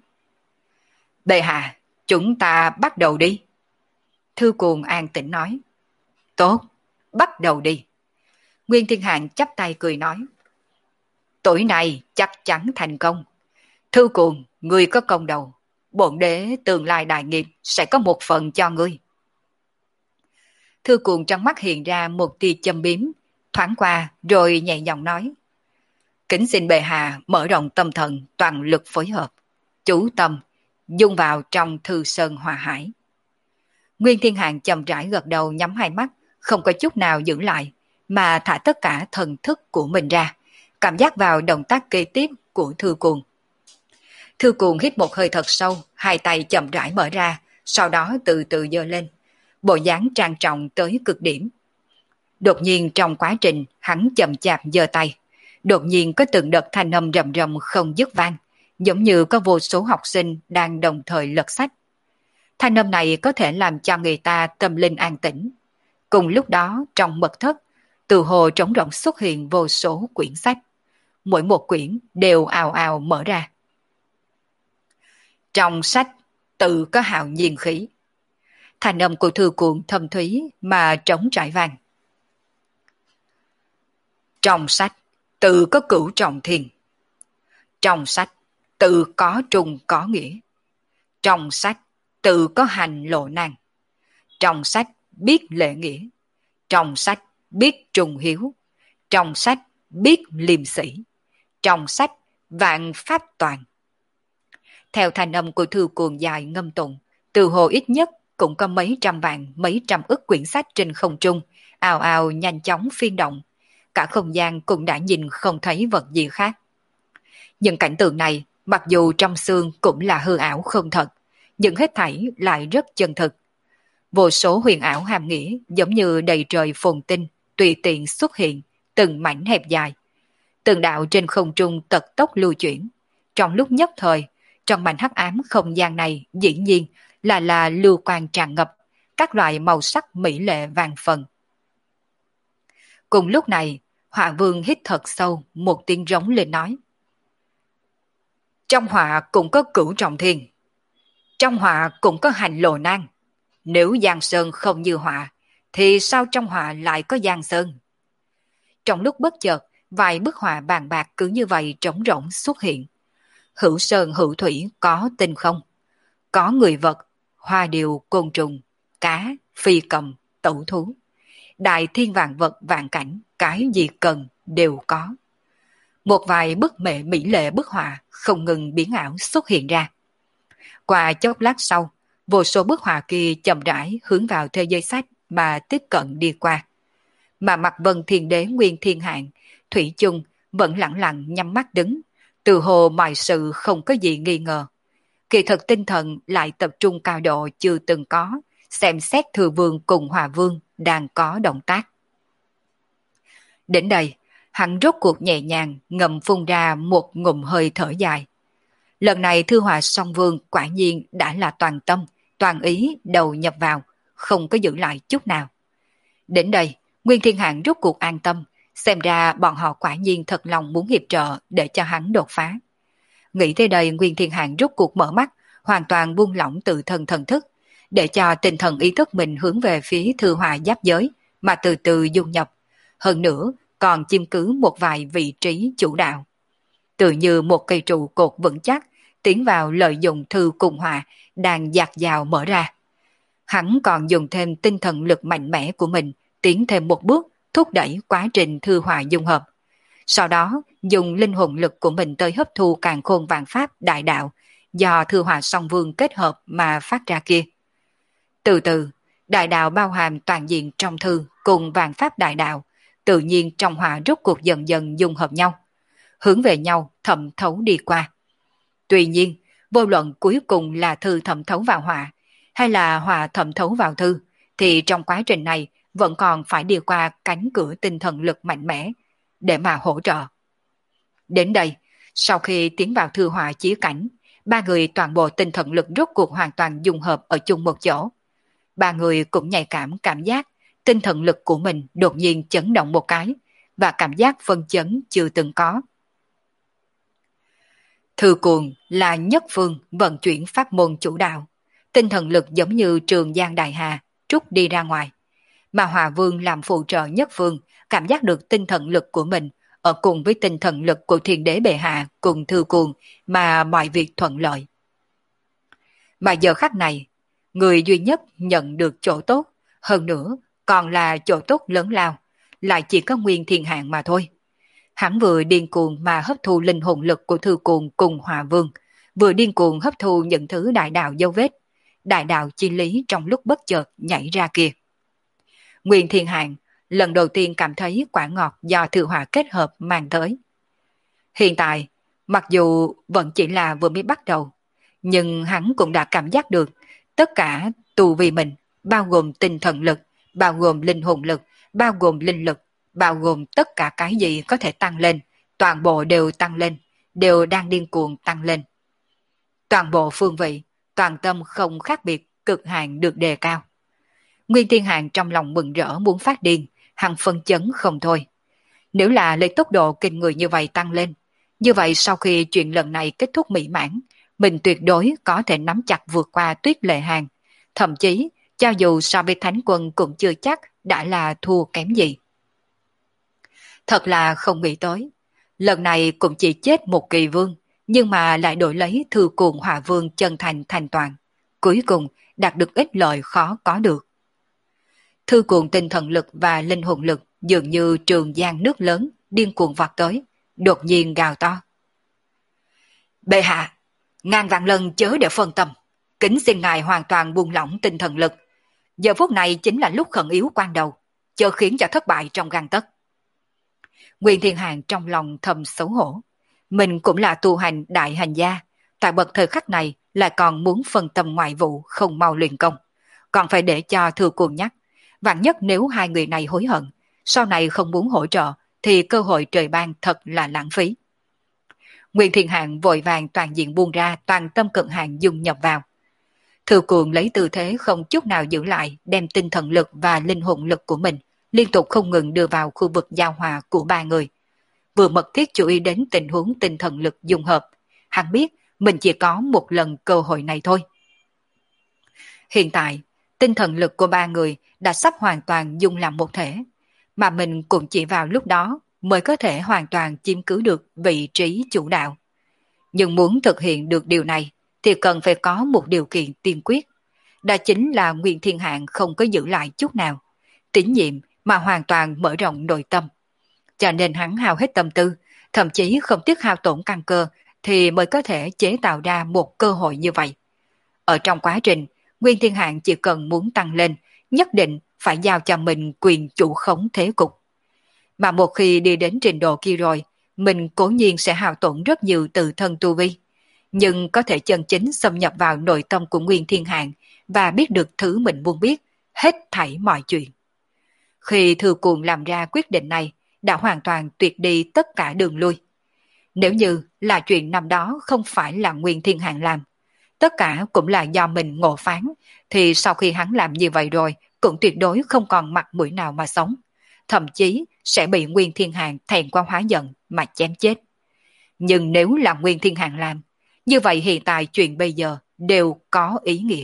Bệ hạ, chúng ta bắt đầu đi. Thư Cuồng an tĩnh nói. Tốt, bắt đầu đi. Nguyên Thiên Hạng chắp tay cười nói. Tối nay chắc chắn thành công. Thư Cuồng, ngươi có công đầu. Bổn đế tương lai đại nghiệp sẽ có một phần cho ngươi. Thư Cuồng trong mắt hiện ra một tia châm biếm, thoáng qua rồi nhẹ giọng nói. Kính xin bệ hạ mở rộng tâm thần, toàn lực phối hợp. Chú tâm, dung vào trong Thư Sơn Hòa Hải. Nguyên Thiên Hạng chậm rãi gật đầu nhắm hai mắt, không có chút nào giữ lại, mà thả tất cả thần thức của mình ra, cảm giác vào động tác kế tiếp của Thư Cuồng. Thư Cuồng hít một hơi thật sâu, hai tay chậm rãi mở ra, sau đó từ từ giơ lên, bộ dáng trang trọng tới cực điểm. Đột nhiên trong quá trình hắn chậm chạp giơ tay, đột nhiên có từng đợt thanh âm rầm rầm không dứt vang, giống như có vô số học sinh đang đồng thời lật sách. Thanh âm này có thể làm cho người ta tâm linh an tĩnh. Cùng lúc đó trong mật thất, từ hồ trống rỗng xuất hiện vô số quyển sách. Mỗi một quyển đều ào ào mở ra. Trong sách tự có hào nhiên khí. Thanh âm của Thư Cuồng thâm thúy mà trống trải vang. Trong sách tự có cửu trọng thiên. Trong sách tự có trùng có nghĩa. Trong sách tự có hành lộ năng. Trong sách biết lễ nghĩa. Trong sách biết trùng hiếu. Trong sách biết liêm sĩ. Trong sách vạn pháp toàn. Theo thanh âm của Thư Cuồng dài ngâm tụng, từ hồ ít nhất cũng có mấy trăm vạn, mấy trăm ức quyển sách trên không trung, ào ào nhanh chóng phiên động. Cả không gian cũng đã nhìn không thấy vật gì khác. Những cảnh tượng này, mặc dù trong xương cũng là hư ảo không thật, nhưng hết thảy lại rất chân thực. Vô số huyền ảo hàm nghĩa giống như đầy trời phồn tinh, tùy tiện xuất hiện, từng mảnh hẹp dài. Từng đạo trên không trung tật tốc lưu chuyển. Trong lúc nhất thời, trong mảnh hắc ám không gian này dĩ nhiên là là lưu quang tràn ngập, các loại màu sắc mỹ lệ vàng phần. Cùng lúc này, Hỏa Vương hít thật sâu, một tiếng rống lên nói. Trong họa cũng có cửu trọng thiên, trong họa cũng có hành lộ nan. Nếu Giang Sơn không như họa, thì sao trong họa lại có Giang Sơn? Trong lúc bất chợt, vài bức họa bàn bạc cứ như vậy trống rỗng xuất hiện. Hữu sơn hữu thủy có tinh không, có người vật, hoa điều, côn trùng, cá, phi cầm, tẩu thú. Đại thiên vạn vật vạn cảnh, cái gì cần đều có. Một vài bức mệ mỹ lệ bức họa không ngừng biến ảo xuất hiện ra. Qua chốc lát sau, vô số bức họa kia chậm rãi hướng vào thế giới sách mà tiếp cận đi qua. Mà mặt Vân Thiên Đế Nguyên Thiên Hạng, Thủy chung vẫn lặng lặng nhắm mắt đứng, từ hồ mọi sự không có gì nghi ngờ. Kỳ thực tinh thần lại tập trung cao độ chưa từng có, xem xét Thừa Vương cùng Hòa Vương đang có động tác. Đến đây, hắn rốt cuộc nhẹ nhàng ngầm phun ra một ngụm hơi thở dài. Lần này Thư Hòa Song Vương quả nhiên đã là toàn tâm, toàn ý đầu nhập vào, không có giữ lại chút nào. Đến đây, Nguyên Thiên Hạng rốt cuộc an tâm, xem ra bọn họ quả nhiên thật lòng muốn hiệp trợ để cho hắn đột phá. Nghĩ tới đây, Nguyên Thiên Hạng rốt cuộc mở mắt, hoàn toàn buông lỏng tự thân thần thức, để cho tinh thần ý thức mình hướng về phía Thư Hòa giáp giới, mà từ từ dung nhập. Hơn nữa, còn chiếm cứ một vài vị trí chủ đạo. Tự như một cây trụ cột vững chắc, tiến vào lợi dụng Thư cùng Hòa đang dạt dào mở ra. Hắn còn dùng thêm tinh thần lực mạnh mẽ của mình, tiến thêm một bước, thúc đẩy quá trình Thư Hòa dung hợp. Sau đó, dùng linh hồn lực của mình tới hấp thu càn khôn vạn pháp đại đạo, do Thư Hòa Song Vương kết hợp mà phát ra kia. Từ từ, đại đạo bao hàm toàn diện trong thư cùng vạn pháp đại đạo, tự nhiên trong hỏa rốt cuộc dần dần dung hợp nhau, hướng về nhau thẩm thấu đi qua. Tuy nhiên, vô luận cuối cùng là thư thẩm thấu vào hỏa, hay là hỏa thẩm thấu vào thư, thì trong quá trình này vẫn còn phải đi qua cánh cửa tinh thần lực mạnh mẽ để mà hỗ trợ. Đến đây, sau khi tiến vào thư hỏa chí cảnh, ba người toàn bộ tinh thần lực rốt cuộc hoàn toàn dung hợp ở chung một chỗ. Ba người cũng nhạy cảm cảm giác tinh thần lực của mình đột nhiên chấn động một cái, và cảm giác phân chấn chưa từng có. Thư Cuồng là nhất phương vận chuyển pháp môn chủ đạo, tinh thần lực giống như Trường Giang Đại Hà trút đi ra ngoài, mà Hòa Vương làm phụ trợ nhất phương, cảm giác được tinh thần lực của mình ở cùng với tinh thần lực của Thiên Đế Bệ Hạ cùng Thư Cuồng mà mọi việc thuận lợi. Mà giờ khắc này, người duy nhất nhận được chỗ tốt, hơn nữa còn là chỗ tốt lớn lao, lại chỉ có Nguyên Thiên Hạng mà thôi. Hắn vừa điên cuồng mà hấp thu linh hồn lực của Thư Cuồng cùng Hòa Vương, vừa điên cuồng hấp thu những thứ đại đạo dấu vết, đại đạo chi lý trong lúc bất chợt nhảy ra kia. Nguyên Thiên Hạng lần đầu tiên cảm thấy quả ngọt do Thư Hòa kết hợp mang tới. Hiện tại, mặc dù vẫn chỉ là vừa mới bắt đầu, nhưng hắn cũng đã cảm giác được tất cả tu vì mình, bao gồm tinh thần lực, bao gồm linh hồn lực, bao gồm linh lực, bao gồm tất cả cái gì có thể tăng lên, toàn bộ đều tăng lên, đều đang điên cuồng tăng lên. Toàn bộ phương vị, toàn tâm không khác biệt, cực hạn được đề cao. Nguyên Thiên Hạng trong lòng mừng rỡ muốn phát điên, hằng phân chấn không thôi. Nếu là lấy tốc độ kinh người như vậy tăng lên, như vậy sau khi chuyện lần này kết thúc mỹ mãn, mình tuyệt đối có thể nắm chặt vượt qua Tuyết Lệ Hàng, thậm chí cho dù so với Thánh Quân cũng chưa chắc đã là thua kém gì. Thật là không nghĩ tới, lần này cũng chỉ chết một kỳ vương, nhưng mà lại đổi lấy Thư Cuồng Hòa Vương chân thành thành toàn, cuối cùng đạt được ít lợi khó có được. Thư Cuồng tinh thần lực và linh hồn lực dường như trường giang nước lớn điên cuồng vọt tới, đột nhiên gào to. Bệ hạ, ngàn vạn lần chớ để phân tâm, kính xin ngài hoàn toàn buông lỏng tinh thần lực. Giờ phút này chính là lúc khẩn yếu quan đầu, chớ khiến cho thất bại trong gang tấc. Nguyên Thiên Hạng trong lòng thầm xấu hổ. Mình cũng là tu hành đại hành gia, tại bậc thời khắc này lại còn muốn phân tâm ngoại vụ không mau luyện công. Còn phải để cho Thư Cuồng nhắc, vạn nhất nếu hai người này hối hận, sau này không muốn hỗ trợ thì cơ hội trời ban thật là lãng phí. Nguyên Thiên Hạng vội vàng toàn diện buông ra, toàn tâm cực hạn dung nhập vào. Thư Cuồng lấy tư thế không chút nào giữ lại, đem tinh thần lực và linh hồn lực của mình liên tục không ngừng đưa vào khu vực giao hòa của ba người. Vừa mật thiết chú ý đến tình huống tinh thần lực dung hợp, hắn biết mình chỉ có một lần cơ hội này thôi. Hiện tại, tinh thần lực của ba người đã sắp hoàn toàn dung làm một thể, mà mình cũng chỉ vào lúc đó mới có thể hoàn toàn chiếm cứ được vị trí chủ đạo. Nhưng muốn thực hiện được điều này thì cần phải có một điều kiện tiên quyết. Đó chính là Nguyên Thiên Hạng không có giữ lại chút nào, tín nhiệm mà hoàn toàn mở rộng nội tâm. Cho nên hắn hao hết tâm tư, thậm chí không tiếc hao tổn căn cơ thì mới có thể chế tạo ra một cơ hội như vậy. Ở trong quá trình, Nguyên Thiên Hạng chỉ cần muốn tăng lên, nhất định phải giao cho mình quyền chủ khống thế cục. Mà một khi đi đến trình độ kia rồi, mình cố nhiên sẽ hao tổn rất nhiều từ thân tu vi, nhưng có thể chân chính xâm nhập vào nội tâm của Nguyên Thiên Hạng và biết được thứ mình muốn biết, hết thảy mọi chuyện. Khi Thư Cuồng làm ra quyết định này, đã hoàn toàn tuyệt đi tất cả đường lui. Nếu như là chuyện năm đó không phải là Nguyên Thiên Hạng làm, tất cả cũng là do mình ngộ phán, thì sau khi hắn làm như vậy rồi, cũng tuyệt đối không còn mặt mũi nào mà sống. Thậm chí sẽ bị Nguyên Thiên Hạng thẹn qua hóa giận mà chém chết. Nhưng nếu là Nguyên Thiên Hạng làm, như vậy hiện tại chuyện bây giờ đều có ý nghĩa.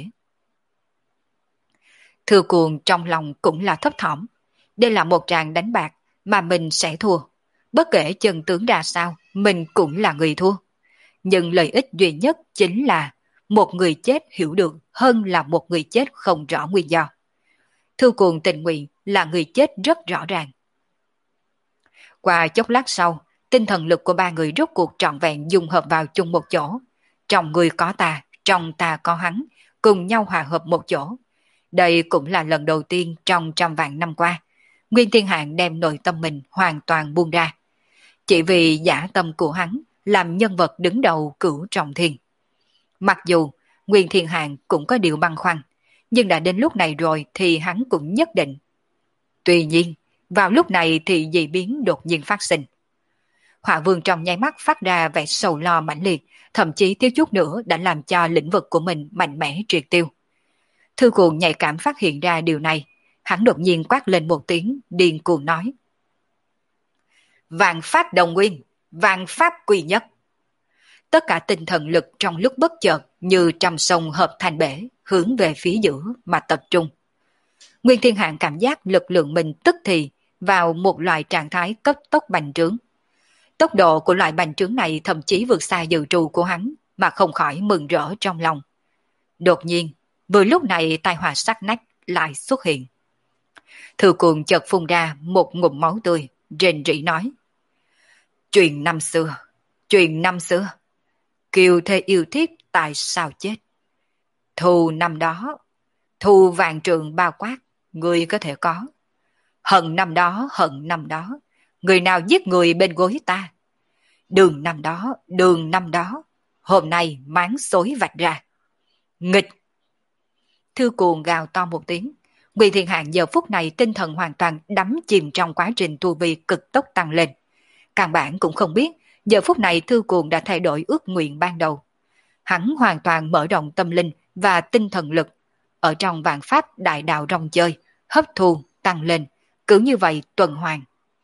Thư Cuồng trong lòng cũng là thấp thỏm. Đây là một tràng đánh bạc mà mình sẽ thua. Bất kể chân tướng ra sao, mình cũng là người thua. Nhưng lợi ích duy nhất chính là một người chết hiểu được hơn là một người chết không rõ nguyên do. Thư Cuồng tình nguyện là người chết rất rõ ràng. Qua chốc lát sau, tinh thần lực của ba người rốt cuộc trọn vẹn dung hợp vào chung một chỗ. Trong người có ta, trong ta có hắn, cùng nhau hòa hợp một chỗ. Đây cũng là lần đầu tiên trong trăm vạn năm qua, Nguyên Thiên Hạng đem nội tâm mình hoàn toàn buông ra. Chỉ vì giả tâm của hắn làm nhân vật đứng đầu cửu trọng thiên. Mặc dù Nguyên Thiên Hạng cũng có điều băn khoăn, nhưng đã đến lúc này rồi thì hắn cũng nhất định. Tuy nhiên, vào lúc này thì dị biến đột nhiên phát sinh. Hỏa Vương trong nháy mắt phát ra vẻ sầu lo mãnh liệt, thậm chí thiếu chút nữa đã làm cho lĩnh vực của mình mạnh mẽ triệt tiêu. Thư Cuồng nhạy cảm phát hiện ra điều này, hắn đột nhiên quát lên một tiếng, điên cuồng nói. Vạn pháp đồng nguyên, vạn pháp quy nhất. Tất cả tinh thần lực trong lúc bất chợt như trăm sông hợp thành bể, hướng về phía giữa mà tập trung. Nguyên Thiên Hạng cảm giác lực lượng mình tức thì vào một loại trạng thái cấp tốc bành trướng. Tốc độ của loại bành trướng này thậm chí vượt xa dự trù của hắn, mà không khỏi mừng rỡ trong lòng. Đột nhiên, vừa lúc này tai họa sắc nách lại xuất hiện. Thư Cuồng chợt phun ra một ngụm máu tươi, rền rĩ nói. Chuyện năm xưa, chuyện năm xưa, kiều thê yêu thiếp tại sao chết? Thù năm đó, thù vạn trường bao quát, người có thể có. Hận năm đó, hận năm đó, người nào giết người bên gối ta? Đường năm đó, đường năm đó, hôm nay máng xối vạch ra. Nghịch! Thư Cuồng gào to một tiếng. Nguyên Thiên Hạng giờ phút này tinh thần hoàn toàn đắm chìm trong quá trình tu vi cực tốc tăng lên. Căn bản cũng không biết, giờ phút này Thư Cuồng đã thay đổi ước nguyện ban đầu. Hắn hoàn toàn mở rộng tâm linh và tinh thần lực, ở trong vạn pháp đại đạo rong chơi, hấp thu, tăng lên, cứ như vậy tuần hoàn.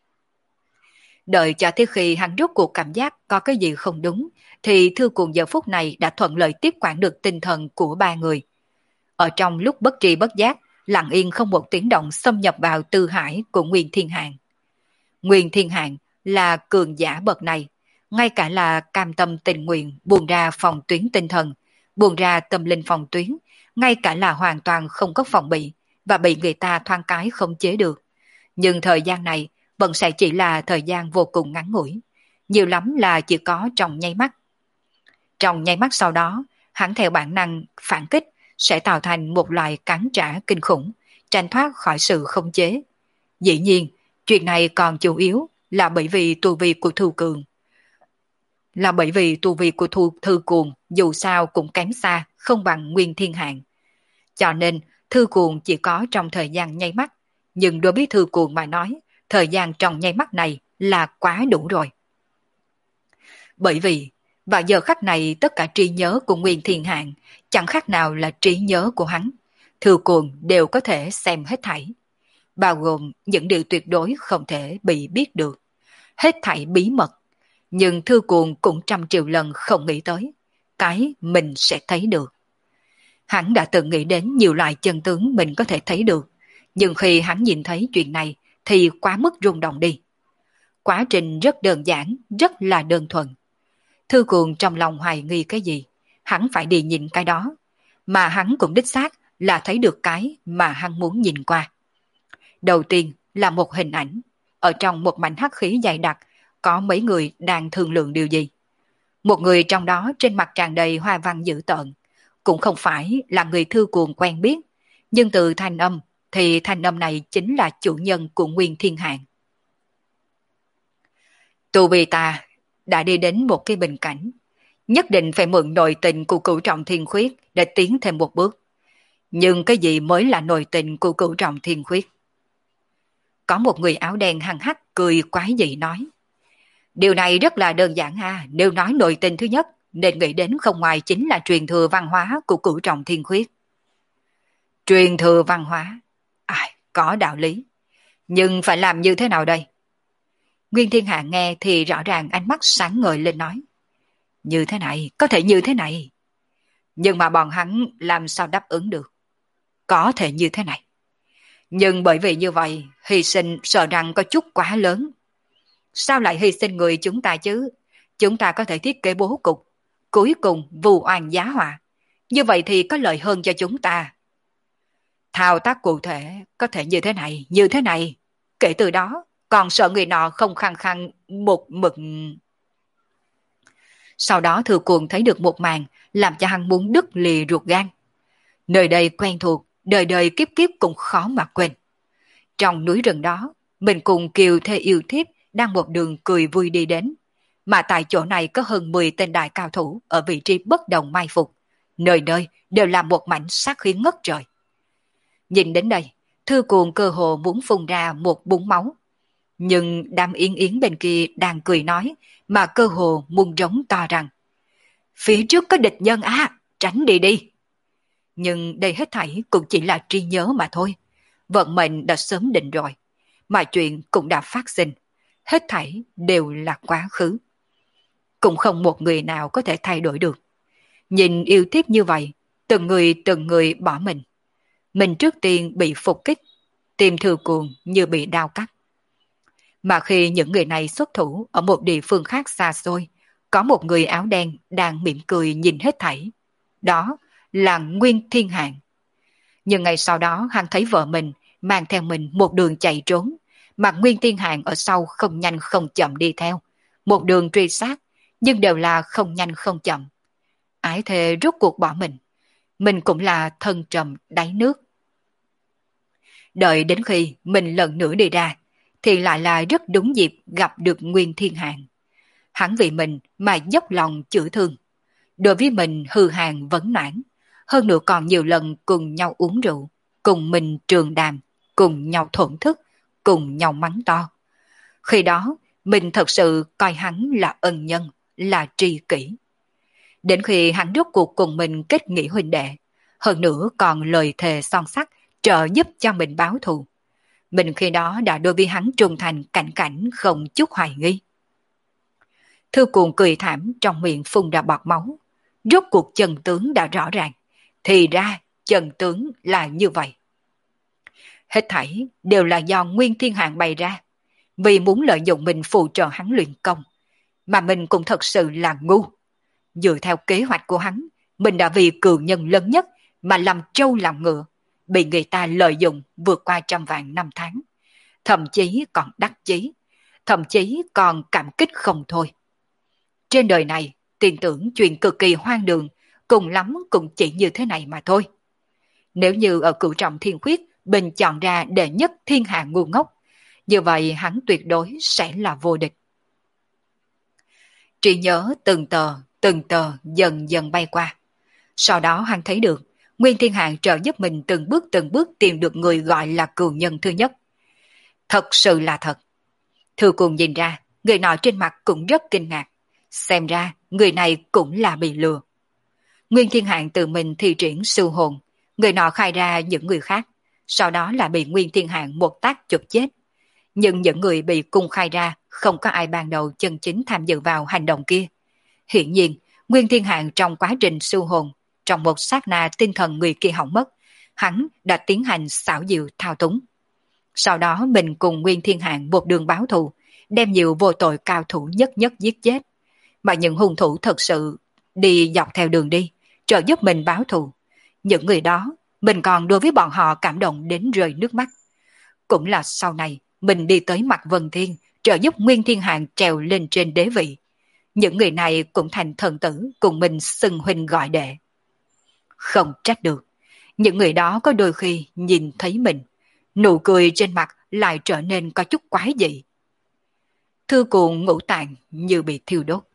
Đợi cho tới khi hắn rút cuộc cảm giác có cái gì không đúng, thì Thư Cuồng giờ phút này đã thuận lợi tiếp quản được tinh thần của ba người. Ở trong lúc bất tri bất giác, lặng yên không một tiếng động xâm nhập vào tư hải của Nguyên Thiên Hạng. Nguyên Thiên Hạng là cường giả bậc này, ngay cả là cam tâm tình nguyện buông ra phòng tuyến tinh thần, buông ra tâm linh phòng tuyến, ngay cả là hoàn toàn không có phòng bị và bị người ta thoáng cái không chế được. Nhưng thời gian này vẫn sẽ chỉ là thời gian vô cùng ngắn ngủi, nhiều lắm là chỉ có trong nháy mắt. Trong nháy mắt sau đó, hắn theo bản năng phản kích sẽ tạo thành một loại cắn trả kinh khủng, tránh thoát khỏi sự khống chế. Dĩ nhiên, chuyện này còn chủ yếu là bởi vì tu vi của Thư Cường. Là bởi vì tu vi của Thư, Thư Cuồng dù sao cũng kém xa, không bằng Nguyên Thiên Hạng. Cho nên, Thư Cuồng chỉ có trong thời gian nháy mắt, nhưng đối với Thư Cuồng mà nói, thời gian trong nháy mắt này là quá đủ rồi. Bởi vì, vào giờ khắc này tất cả trí nhớ của Nguyên Thiên Hạng chẳng khác nào là trí nhớ của hắn. Thư Cuồng đều có thể xem hết thảy, bao gồm những điều tuyệt đối không thể bị biết được. Hết thảy bí mật, nhưng Thư Cuồng cũng trăm triệu lần không nghĩ tới cái mình sẽ thấy được. Hắn đã từng nghĩ đến nhiều loại chân tướng mình có thể thấy được, nhưng khi hắn nhìn thấy chuyện này thì quá mức rung động đi. Quá trình rất đơn giản, rất là đơn thuần. Thư Cuồng trong lòng hoài nghi cái gì, hắn phải đi nhìn cái đó, mà hắn cũng đích xác là thấy được cái mà hắn muốn nhìn qua. Đầu tiên là một hình ảnh, ở trong một mảnh hắc khí dày đặc, có mấy người đang thương lượng điều gì. Một người trong đó trên mặt tràn đầy hoa văn dữ tợn, cũng không phải là người Thư Cuồng quen biết, nhưng từ thanh âm thì thanh âm này chính là chủ nhân của Nguyên Thiên Hạng. Tu vi ta đã đi đến một cái bình cảnh, nhất định phải mượn nội tình của Cửu Trọng Thiên Khuyết để tiến thêm một bước. Nhưng cái gì mới là nội tình của Cửu Trọng Thiên Khuyết? Có một người áo đen hằng hắc cười quái dị nói. Điều này rất là đơn giản ha, nếu nói nội tình thứ nhất, nên nghĩ đến không ngoài chính là truyền thừa văn hóa của Cửu Trọng Thiên Khuyết. Truyền thừa văn hóa? À, có đạo lý. Nhưng phải làm như thế nào đây? Nguyên Thiên Hạ nghe thì rõ ràng ánh mắt sáng ngời lên nói. Như thế này, có thể như thế này. Nhưng mà bọn hắn làm sao đáp ứng được? Có thể như thế này. Nhưng bởi vì như vậy, hy sinh sợ rằng có chút quá lớn. Sao lại hy sinh người chúng ta chứ? Chúng ta có thể thiết kế bố cục, cuối cùng vu oan giá họa. Như vậy thì có lợi hơn cho chúng ta. Thao tác cụ thể có thể như thế này, như thế này. Kể từ đó, còn sợ người nọ không khăng khăng một mực. Sau đó Thừa Cuồng thấy được một màn làm cho hắn muốn đứt lìa ruột gan. Nơi đây quen thuộc, đời đời kiếp kiếp cũng khó mà quên. Trong núi rừng đó, mình cùng Kiều Thê yêu thiếp đang một đường cười vui đi đến. Mà tại chỗ này có hơn mười tên đại cao thủ ở vị trí bất đồng mai phục. Nơi nơi đều là một mảnh sát khí ngất trời. Nhìn đến đây, Thư Cuồng cơ hồ muốn phun ra một búng máu. Nhưng đám Yến Yến bên kia đang cười nói, mà cơ hồ muốn rống to rằng phía trước có địch nhân á, tránh đi đi. Nhưng đây hết thảy cũng chỉ là trí nhớ mà thôi. Vận mệnh đã sớm định rồi, mà chuyện cũng đã phát sinh. Hết thảy đều là quá khứ. Cũng không một người nào có thể thay đổi được. Nhìn yêu thiếp như vậy, từng người từng người bỏ mình. Mình trước tiên bị phục kích, tim Thừa Cuồng như bị đau cắt. Mà khi những người này xuất thủ ở một địa phương khác xa xôi, có một người áo đen đang mỉm cười nhìn hết thảy. Đó là Nguyên Thiên Hạng. Nhưng ngày sau đó hắn thấy vợ mình mang theo mình một đường chạy trốn, mà Nguyên Thiên Hạng ở sau không nhanh không chậm đi theo. Một đường truy sát, nhưng đều là không nhanh không chậm. Ái thề rút cuộc bỏ mình. Mình cũng là thân trầm đáy nước. Đợi đến khi mình lần nữa đi ra, thì lại là rất đúng dịp gặp được Nguyên Thiên Hạng. Hắn vì mình mà dốc lòng chữa thương. Đối với mình hư hàng vấn noãn, hơn nữa còn nhiều lần cùng nhau uống rượu, cùng mình trường đàm, cùng nhau thổn thức, cùng nhau mắng to. Khi đó, mình thật sự coi hắn là ân nhân, là tri kỷ. Đến khi hắn rốt cuộc cùng mình kết nghĩa huynh đệ, hơn nữa còn lời thề son sắt trợ giúp cho mình báo thù. Mình khi đó đã đối với hắn trung thành cảnh cảnh không chút hoài nghi. Thư Cuồng cười thảm trong miệng phun ra bọt máu. Rốt cuộc chân tướng đã rõ ràng. Thì ra chân tướng là như vậy. Hết thảy đều là do Nguyên Thiên Hạng bày ra. Vì muốn lợi dụng mình phụ trợ hắn luyện công. Mà mình cũng thật sự là ngu. Dựa theo kế hoạch của hắn, mình đã vì cường nhân lớn nhất mà làm trâu làm ngựa. Bị người ta lợi dụng vượt qua trăm vạn năm tháng. Thậm chí còn đắc chí. Thậm chí còn cảm kích không thôi. Trên đời này, tin tưởng chuyện cực kỳ hoang đường, cùng lắm cũng chỉ như thế này mà thôi. Nếu như ở Cửu Trọng Thiên Khuyết, bình chọn ra đệ nhất thiên hạ ngu ngốc, như vậy hắn tuyệt đối sẽ là vô địch. Trí nhớ từng tờ, từng tờ dần dần bay qua. Sau đó hắn thấy được, Nguyên Thiên Hạng trợ giúp mình từng bước từng bước tìm được người gọi là cường nhân thứ nhất. Thật sự là thật. Thư Cuồng nhìn ra, người nọ trên mặt cũng rất kinh ngạc. Xem ra, người này cũng là bị lừa. Nguyên Thiên Hạng tự mình thi triển siêu hồn, người nọ khai ra những người khác, sau đó là bị Nguyên Thiên Hạng một tác chụp chết. Nhưng những người bị cung khai ra không có ai ban đầu chân chính tham dự vào hành động kia. Hiển nhiên, Nguyên Thiên Hạng trong quá trình siêu hồn, trong một sát na tinh thần người kia hỏng mất, hắn đã tiến hành xảo diệu thao túng. Sau đó mình cùng Nguyên Thiên Hạng một đường báo thù, đem nhiều vô tội cao thủ nhất nhất giết chết. Mà những hung thủ thật sự đi dọc theo đường đi, trợ giúp mình báo thù. Những người đó, mình còn đối với bọn họ cảm động đến rơi nước mắt. Cũng là sau này, mình đi tới mặt Vân Thiên, trợ giúp Nguyên Thiên Hạng trèo lên trên đế vị. Những người này cũng thành thần tử cùng mình xưng huynh gọi đệ. Không trách được, những người đó có đôi khi nhìn thấy mình, nụ cười trên mặt lại trở nên có chút quái dị. Thư Cuồng ngũ tạng như bị thiêu đốt.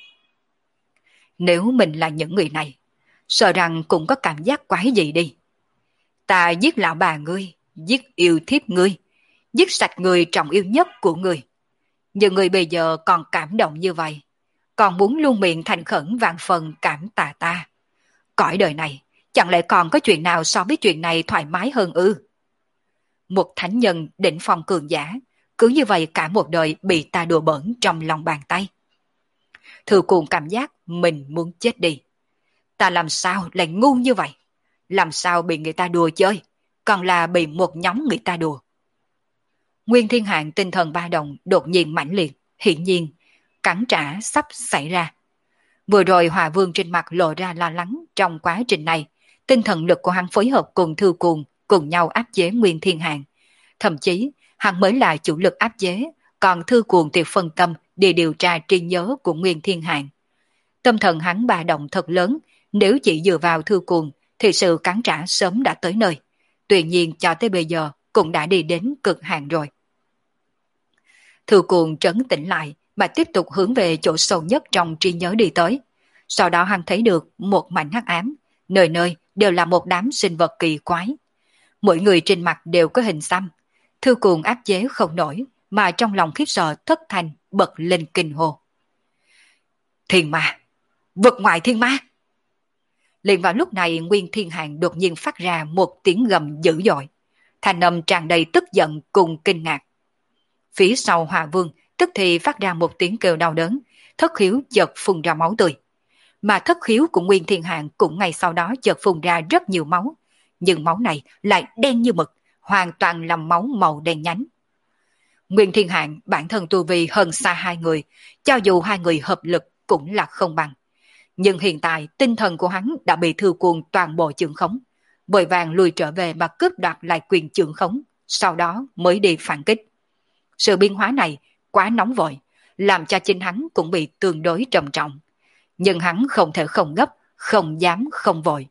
Nếu mình là những người này, sợ rằng cũng có cảm giác quái dị đi. Ta giết lão bà ngươi, giết yêu thiếp ngươi, giết sạch người trọng yêu nhất của ngươi. Nhưng người bây giờ còn cảm động như vậy, còn muốn luôn miệng thành khẩn vạn phần cảm tạ ta. Cõi đời này, chẳng lẽ còn có chuyện nào so với chuyện này thoải mái hơn ư? Một thánh nhân đỉnh phong cường giả, cứ như vậy cả một đời bị ta đùa bỡn trong lòng bàn tay. Thư Cuồng cảm giác mình muốn chết đi. Ta làm sao lại ngu như vậy? Làm sao bị người ta đùa chơi, còn là bị một nhóm người ta đùa? Nguyên Thiên Hạng tinh thần ba động đột nhiên mãnh liệt, hiển nhiên, cắn trả sắp xảy ra. Vừa rồi Hòa Vương trên mặt lộ ra lo lắng trong quá trình này, tinh thần lực của hắn phối hợp cùng Thư Cuồng cùng nhau áp chế Nguyên Thiên Hạng. Thậm chí, hắn mới là chủ lực áp chế, còn Thư Cuồng thì phân tâm để điều tra trí nhớ của Nguyên Thiên Hạng. Tâm thần hắn ba động thật lớn, nếu chỉ dựa vào Thư Cuồng thì sự cắn trả sớm đã tới nơi. Tuy nhiên cho tới bây giờ cũng đã đi đến cực hạn rồi. Thư Cuồng trấn tĩnh lại mà tiếp tục hướng về chỗ sâu nhất trong trí nhớ đi tới. Sau đó hắn thấy được một mảnh hắc ám, nơi nơi đều là một đám sinh vật kỳ quái. Mỗi người trên mặt đều có hình xăm. Thư Cuồng áp chế không nổi, mà trong lòng khiếp sợ thất thanh bật lên kinh hô. Thiên ma! Vực ngoại thiên ma! Liền vào lúc này Nguyên Thiên Hạng đột nhiên phát ra một tiếng gầm dữ dội. Thanh âm tràn đầy tức giận cùng kinh ngạc. Phía sau Hòa Vương tức thì phát ra một tiếng kêu đau đớn, thất khiếu chợt phun ra máu tươi. Mà thất khiếu của Nguyên Thiên Hạng cũng ngay sau đó chợt phun ra rất nhiều máu. Nhưng máu này lại đen như mực, hoàn toàn là máu màu đen nhánh. Nguyên Thiên Hạng bản thân tu vi hơn xa hai người, cho dù hai người hợp lực cũng là không bằng. Nhưng hiện tại tinh thần của hắn đã bị Thư Cuồng toàn bộ chưởng khống, vội vàng lùi trở về mà cướp đoạt lại quyền chưởng khống, sau đó mới đi phản kích. Sự biến hóa này quá nóng vội, làm cho chính hắn cũng bị tương đối trầm trọng. Nhưng hắn không thể không gấp, không dám không vội.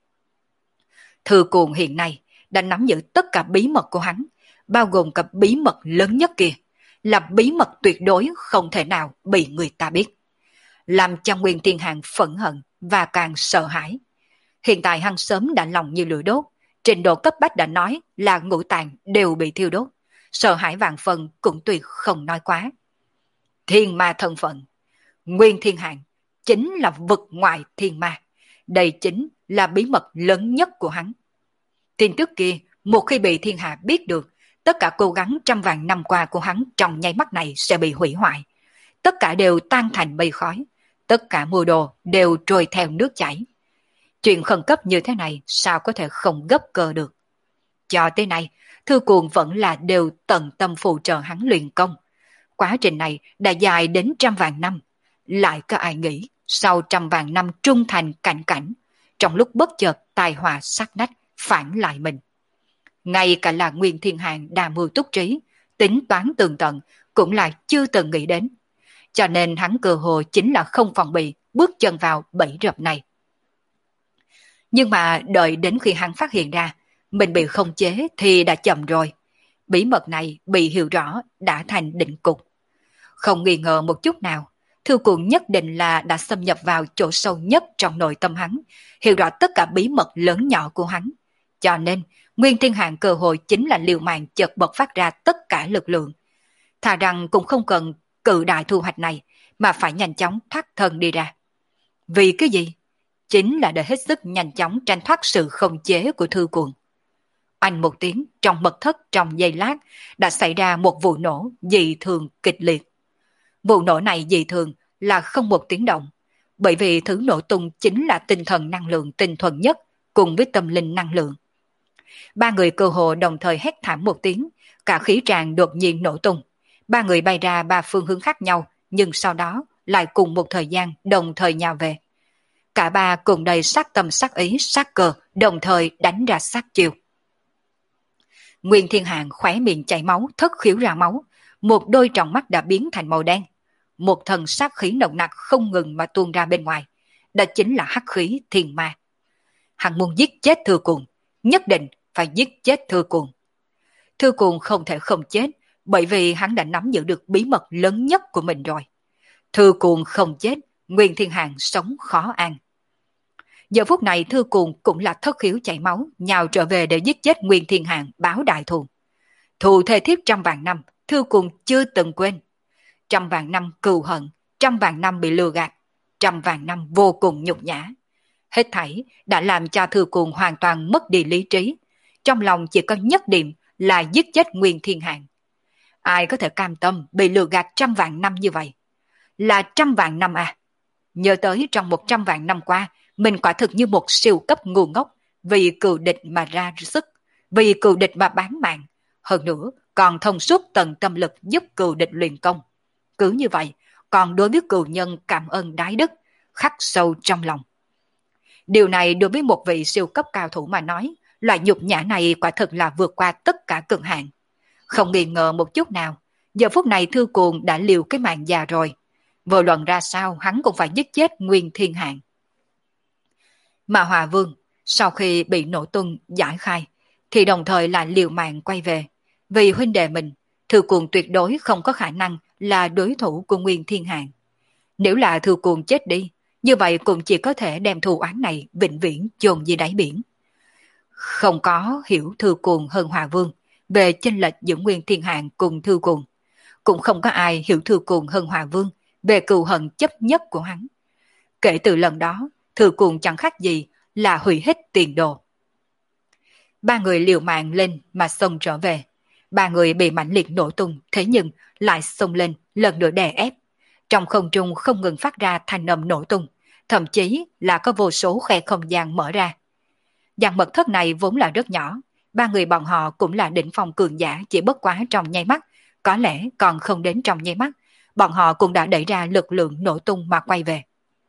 Thư Cuồng hiện nay đã nắm giữ tất cả bí mật của hắn, bao gồm cả bí mật lớn nhất kia, là bí mật tuyệt đối không thể nào bị người ta biết. Làm cho Nguyên Thiên Hạng phẫn hận và càng sợ hãi. Hiện tại hắn sớm đã lòng như lửa đốt, trình độ cấp bách đã nói là ngũ tạng đều bị thiêu đốt, sợ hãi vạn phần cũng tuyệt không nói quá. Thiên ma thân phận, Nguyên Thiên Hạng chính là vực ngoại thiên ma, đây chính là bí mật lớn nhất của hắn. Tin tức kia một khi bị thiên hạ biết được, tất cả cố gắng trăm vạn năm qua của hắn trong nháy mắt này sẽ bị hủy hoại, tất cả đều tan thành mây khói, tất cả mưu đồ đều trôi theo nước chảy. Chuyện khẩn cấp như thế này sao có thể không gấp cơ được. Cho tới nay, Thư Cuồng vẫn là đều tận tâm phụ trợ hắn luyện công. Quá trình này đã dài đến trăm vạn năm. Lại có ai nghĩ sau trăm vạn năm trung thành cảnh cảnh, trong lúc bất chợt tai họa sát nách phản lại mình. Ngay cả là Nguyên Thiên Hạng đa mưu túc trí, tính toán tường tận cũng là chưa từng nghĩ đến. Cho nên hắn cơ hồ chính là không phòng bị bước chân vào bẫy rập này. Nhưng mà đợi đến khi hắn phát hiện ra mình bị khống chế thì đã chậm rồi. Bí mật này bị hiểu rõ đã thành định cục. Không nghi ngờ một chút nào, Thư Cuồng nhất định là đã xâm nhập vào chỗ sâu nhất trong nội tâm hắn, hiểu rõ tất cả bí mật lớn nhỏ của hắn. Cho nên, Nguyên Thiên Hạng cơ hội chính là liều mạng chợt bật phát ra tất cả lực lượng. thà rằng cũng không cần cự đại thu hoạch này, mà phải nhanh chóng thoát thân đi ra. Vì cái gì? Chính là để hết sức nhanh chóng tranh thoát sự khống chế của Thư Cuồng. Oanh một tiếng, trong mật thất trong giây lát đã xảy ra một vụ nổ dị thường kịch liệt. Vụ nổ này dị thường là không một tiếng động, bởi vì thứ nổ tung chính là tinh thần năng lượng tinh thuần nhất cùng với tâm linh năng lượng. Ba người cơ hồ đồng thời hét thảm một tiếng, cả khí tràng đột nhiên nổ tung. Ba người bay ra ba phương hướng khác nhau, nhưng sau đó lại cùng một thời gian đồng thời nhào về. Cả ba cùng đầy sát tâm sát ý sát cơ, đồng thời đánh ra sát chiêu. Nguyên Thiên Hạng khóe miệng chảy máu, thất khiếu ra máu, một đôi tròng mắt đã biến thành màu đen. Một thần sát khí nồng nặc không ngừng mà tuôn ra bên ngoài, đó chính là hắc khí thiên ma. Hắn muốn giết chết Thư Cuồng, nhất định phải giết chết Thư Cuồng. Thư Cuồng không thể không chết, bởi vì hắn đã nắm giữ được bí mật lớn nhất của mình rồi. Thư Cuồng không chết, Nguyên Thiên Hạng sống khó an. Giờ phút này Thư Cuồng cũng là thất khiếu chảy máu, nhào trở về để giết chết Nguyên Thiên Hạng báo đại thù. Thù thề thiếp trăm vạn năm, Thư Cuồng chưa từng quên. Trăm vạn năm cừu hận, trăm vạn năm bị lừa gạt, trăm vạn năm vô cùng nhục nhã. Hết thảy đã làm cho Thư Cuồng hoàn toàn mất đi lý trí. Trong lòng chỉ có nhất điểm là giết chết Nguyên Thiên Hạng. Ai có thể cam tâm bị lừa gạt trăm vạn năm như vậy? Là trăm vạn năm à? Nhớ tới trong một trăm vạn năm qua, mình quả thực như một siêu cấp ngu ngốc, vì cừu địch mà ra sức, vì cừu địch mà bán mạng. Hơn nữa, còn thông suốt tận tâm lực giúp cừu địch luyện công. Cứ như vậy, còn đối với cừu nhân cảm ơn đái đức, khắc sâu trong lòng. Điều này đối với một vị siêu cấp cao thủ mà nói, loại nhục nhã này quả thực là vượt qua tất cả cực hạn. Không nghi ngờ một chút nào, giờ phút này Thư Cuồng đã liều cái mạng già rồi. Vô luận ra sao hắn cũng phải giết chết Nguyên Thiên Hạng. Mà Hòa Vương, sau khi bị nổ tung giải khai, thì đồng thời lại liều mạng quay về. Vì huynh đệ mình, Thư Cuồng tuyệt đối không có khả năng là đối thủ của Nguyên Thiên Hạng. Nếu là Thư Cuồng chết đi, như vậy cũng chỉ có thể đem thù oán này vĩnh viễn chôn dưới đáy biển. Không có hiểu Thư Cuồng hơn Hòa Vương về chênh lệch giữa Nguyên Thiên Hạng cùng Thư Cuồng. Cũng không có ai hiểu Thư Cuồng hơn Hòa Vương về cừu hận chấp nhất của hắn. Kể từ lần đó, Thư Cuồng chẳng khác gì là hủy hết tiền đồ. Ba người liều mạng lên mà xông trở về. Ba người bị mãnh liệt nổ tung, thế nhưng lại xông lên lần nữa đè ép. Trong không trung không ngừng phát ra thanh âm nổ tung, thậm chí là có vô số khe không gian mở ra. Dàn mật thất này vốn là rất nhỏ, ba người bọn họ cũng là đỉnh phong cường giả chỉ bất quá trong nháy mắt, có lẽ còn không đến trong nháy mắt, bọn họ cũng đã đẩy ra lực lượng nổ tung mà quay về.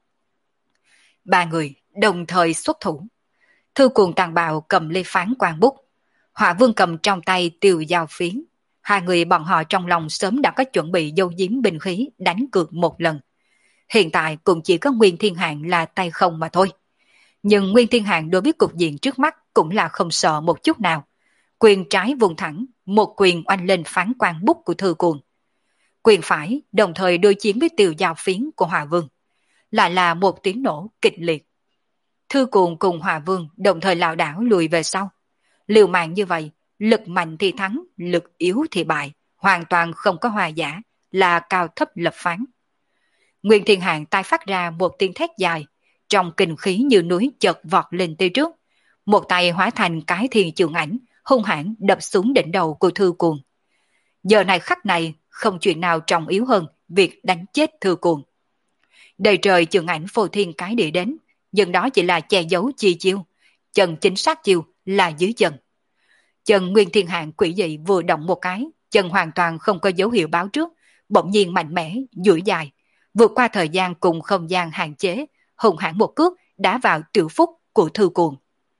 Ba người đồng thời xuất thủ. Thư Cuồng tàn bạo cầm lê phán quang bút, Hỏa Vương cầm trong tay tiêu dao phiến. Hai người bọn họ trong lòng sớm đã có chuẩn bị dâu diếm binh khí đánh cược một lần. Hiện tại cũng chỉ có Nguyên Thiên Hạng là tay không mà thôi. Nhưng Nguyên Thiên Hạng đối với cục diện trước mắt cũng là không sợ một chút nào. Quyền trái vùng thẳng, một quyền oanh lên phán quang bút của Thư Cuồng. Quyền phải đồng thời đối chiến với tiêu dao phiến của Hỏa Vương. Lại là một tiếng nổ kịch liệt. Thư Cuồng cùng Hỏa Vương đồng thời lảo đảo lùi về sau. Liều mạng như vậy, lực mạnh thì thắng, lực yếu thì bại, hoàn toàn không có hòa giả, là cao thấp lập phán. Nguyên Thiên Hạng tai phát ra một tiếng thét dài, trong kinh khí như núi chợt vọt lên tới trước. Một tay hóa thành cái thiên trường ảnh, hung hãn đập xuống đỉnh đầu của Thư Cuồng. Giờ này khắc này, không chuyện nào trọng yếu hơn việc đánh chết Thư Cuồng. Đầy trời trường ảnh phô thiên cái địa đến, nhưng đó chỉ là che giấu chi chiêu, chân chính xác chiêu là dưới chân. Chân Nguyên Thiên Hạng quỷ dị vừa động một cái, chân hoàn toàn không có dấu hiệu báo trước, bỗng nhiên mạnh mẽ, duỗi dài, vượt qua thời gian cùng không gian hạn chế, hùng hãn một cước đá vào tiểu phúc của Thư Cuồng.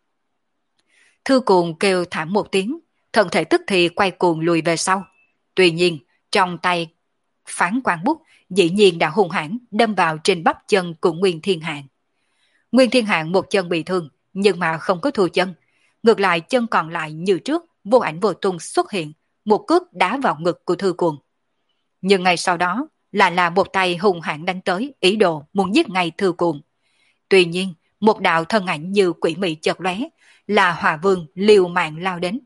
Thư Cuồng kêu thảm một tiếng, thân thể tức thì quay cuồng lùi về sau. Tuy nhiên, trong tay phán quang bút dĩ nhiên đã hung hãn đâm vào trên bắp chân của Nguyên Thiên Hạng. Nguyên Thiên Hạng một chân bị thương, nhưng mà không có thua chân. Ngược lại chân còn lại như trước, vô ảnh vô tung xuất hiện, một cước đá vào ngực của Thư Cuồng. Nhưng ngay sau đó, lại là một tay hung hãn đánh tới, ý đồ muốn giết ngay Thư Cuồng. Tuy nhiên, một đạo thân ảnh như quỷ mị chợt lóe, là Hỏa Vương liều mạng lao đến.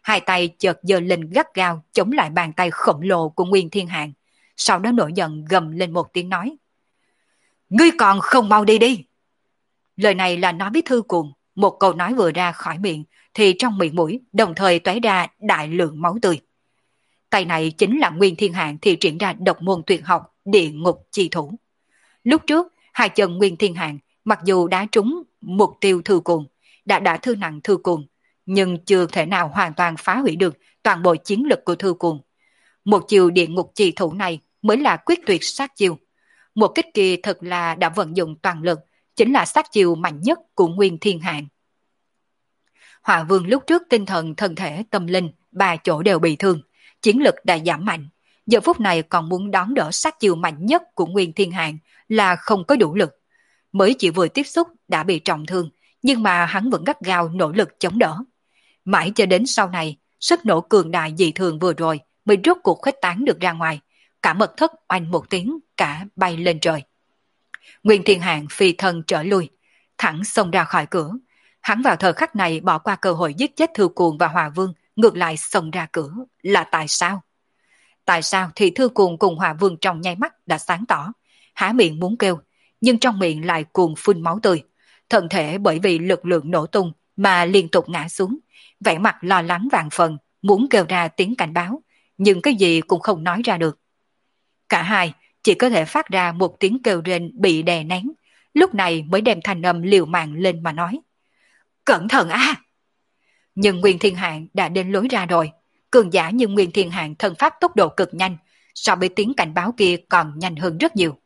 hai tay chợt giơ lên gắt gao chống lại bàn tay khổng lồ của Nguyên Thiên Hạng, sau đó nổi giận gầm lên một tiếng nói. Ngươi còn không mau đi đi! Lời này là nói với Thư Cuồng, một câu nói vừa ra khỏi miệng thì trong miệng mũi đồng thời tóe ra đại lượng máu tươi. Tay này chính là Nguyên Thiên Hạng thì triển ra độc môn tuyệt học Địa Ngục Chi Thủ. Lúc trước, hai chân Nguyên Thiên Hạng mặc dù đã trúng mục tiêu Thư Cuồng, đã đả thương nặng Thư Cuồng, nhưng chưa thể nào hoàn toàn phá hủy được toàn bộ chiến lực của Thư Cuồng. Một chiều Địa Ngục Chi Thủ này mới là quyết tuyệt sát chiêu. Một kích kia thật là đã vận dụng toàn lực, chính là sát chiêu mạnh nhất của Nguyên Thiên Hạng. Hỏa Vương lúc trước tinh thần, thân thể, tâm linh, ba chỗ đều bị thương, chiến lực đã giảm mạnh. Giờ phút này còn muốn đón đỡ sát chiêu mạnh nhất của Nguyên Thiên Hạng là không có đủ lực. Mới chỉ vừa tiếp xúc đã bị trọng thương, nhưng mà hắn vẫn gắt gao nỗ lực chống đỡ. Mãi cho đến sau này, sức nổ cường đại dị thường vừa rồi mới rốt cuộc khuếch tán được ra ngoài. Cả mật thất oanh một tiếng, cả bay lên trời. Nguyên Thiên Hạng phi thân trở lui, thẳng xông ra khỏi cửa. Hắn vào thời khắc này bỏ qua cơ hội giết chết Thư Cuồng và Hỏa Vương, ngược lại xông ra cửa. Là tại sao? Tại sao thì Thư Cuồng cùng Hỏa Vương trong nháy mắt đã sáng tỏ, há miệng muốn kêu, nhưng trong miệng lại cuồng phun máu tươi. Thân thể bởi vì lực lượng nổ tung mà liên tục ngã xuống, vẻ mặt lo lắng vạn phần, muốn kêu ra tiếng cảnh báo, nhưng cái gì cũng không nói ra được. Cả hai chỉ có thể phát ra một tiếng kêu rên bị đè nén, lúc này mới đem thanh âm liều mạng lên mà nói. Cẩn thận a! À! Nhưng Nguyên Thiên Hạng đã đến lối ra rồi, cường giả như Nguyên Thiên Hạng thân pháp tốc độ cực nhanh, so với tiếng cảnh báo kia còn nhanh hơn rất nhiều.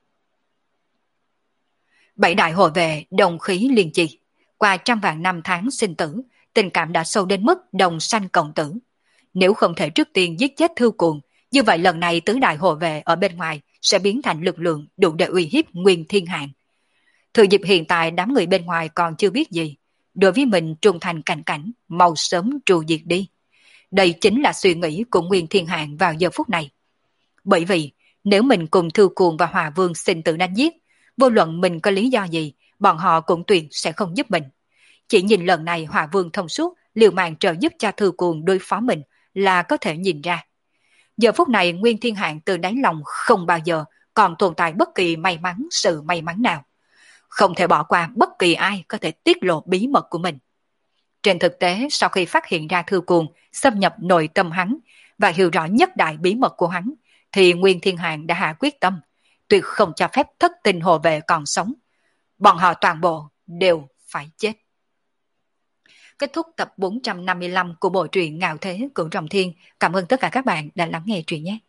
Bảy đại hộ vệ đồng khí liên chi, qua trăm vạn năm tháng sinh tử, tình cảm đã sâu đến mức đồng sanh cộng tử. Nếu không thể trước tiên giết chết Thư Cuồng, như vậy lần này tứ đại hộ vệ ở bên ngoài sẽ biến thành lực lượng đủ để uy hiếp Nguyên Thiên Hạng. Thừa dịp hiện tại đám người bên ngoài còn chưa biết gì, đối với mình trung thành cảnh cảnh, mau sớm trù diệt đi. Đây chính là suy nghĩ của Nguyên Thiên Hạng vào giờ phút này. Bởi vì nếu mình cùng Thư Cuồng và Hỏa Vương sinh tử đánh giết, vô luận mình có lý do gì, bọn họ cũng tuyệt sẽ không giúp mình. Chỉ nhìn lần này Hỏa Vương thông suốt liều mạng trợ giúp cho Thư Cuồng đối phó mình là có thể nhìn ra. Giờ phút này Nguyên Thiên Hạng từ đáy lòng không bao giờ còn tồn tại bất kỳ may mắn sự may mắn nào. Không thể bỏ qua bất kỳ ai có thể tiết lộ bí mật của mình. Trên thực tế, sau khi phát hiện ra Thư Cuồng xâm nhập nội tâm hắn và hiểu rõ nhất đại bí mật của hắn, thì Nguyên Thiên Hạng đã hạ quyết tâm, tuyệt không cho phép thất tình hộ vệ còn sống. Bọn họ toàn bộ đều phải chết. Kết thúc tập bốn trăm năm mươi lăm của bộ truyện Ngạo Thế Cửu Trọng Thiên. Cảm ơn tất cả các bạn đã lắng nghe truyện nhé.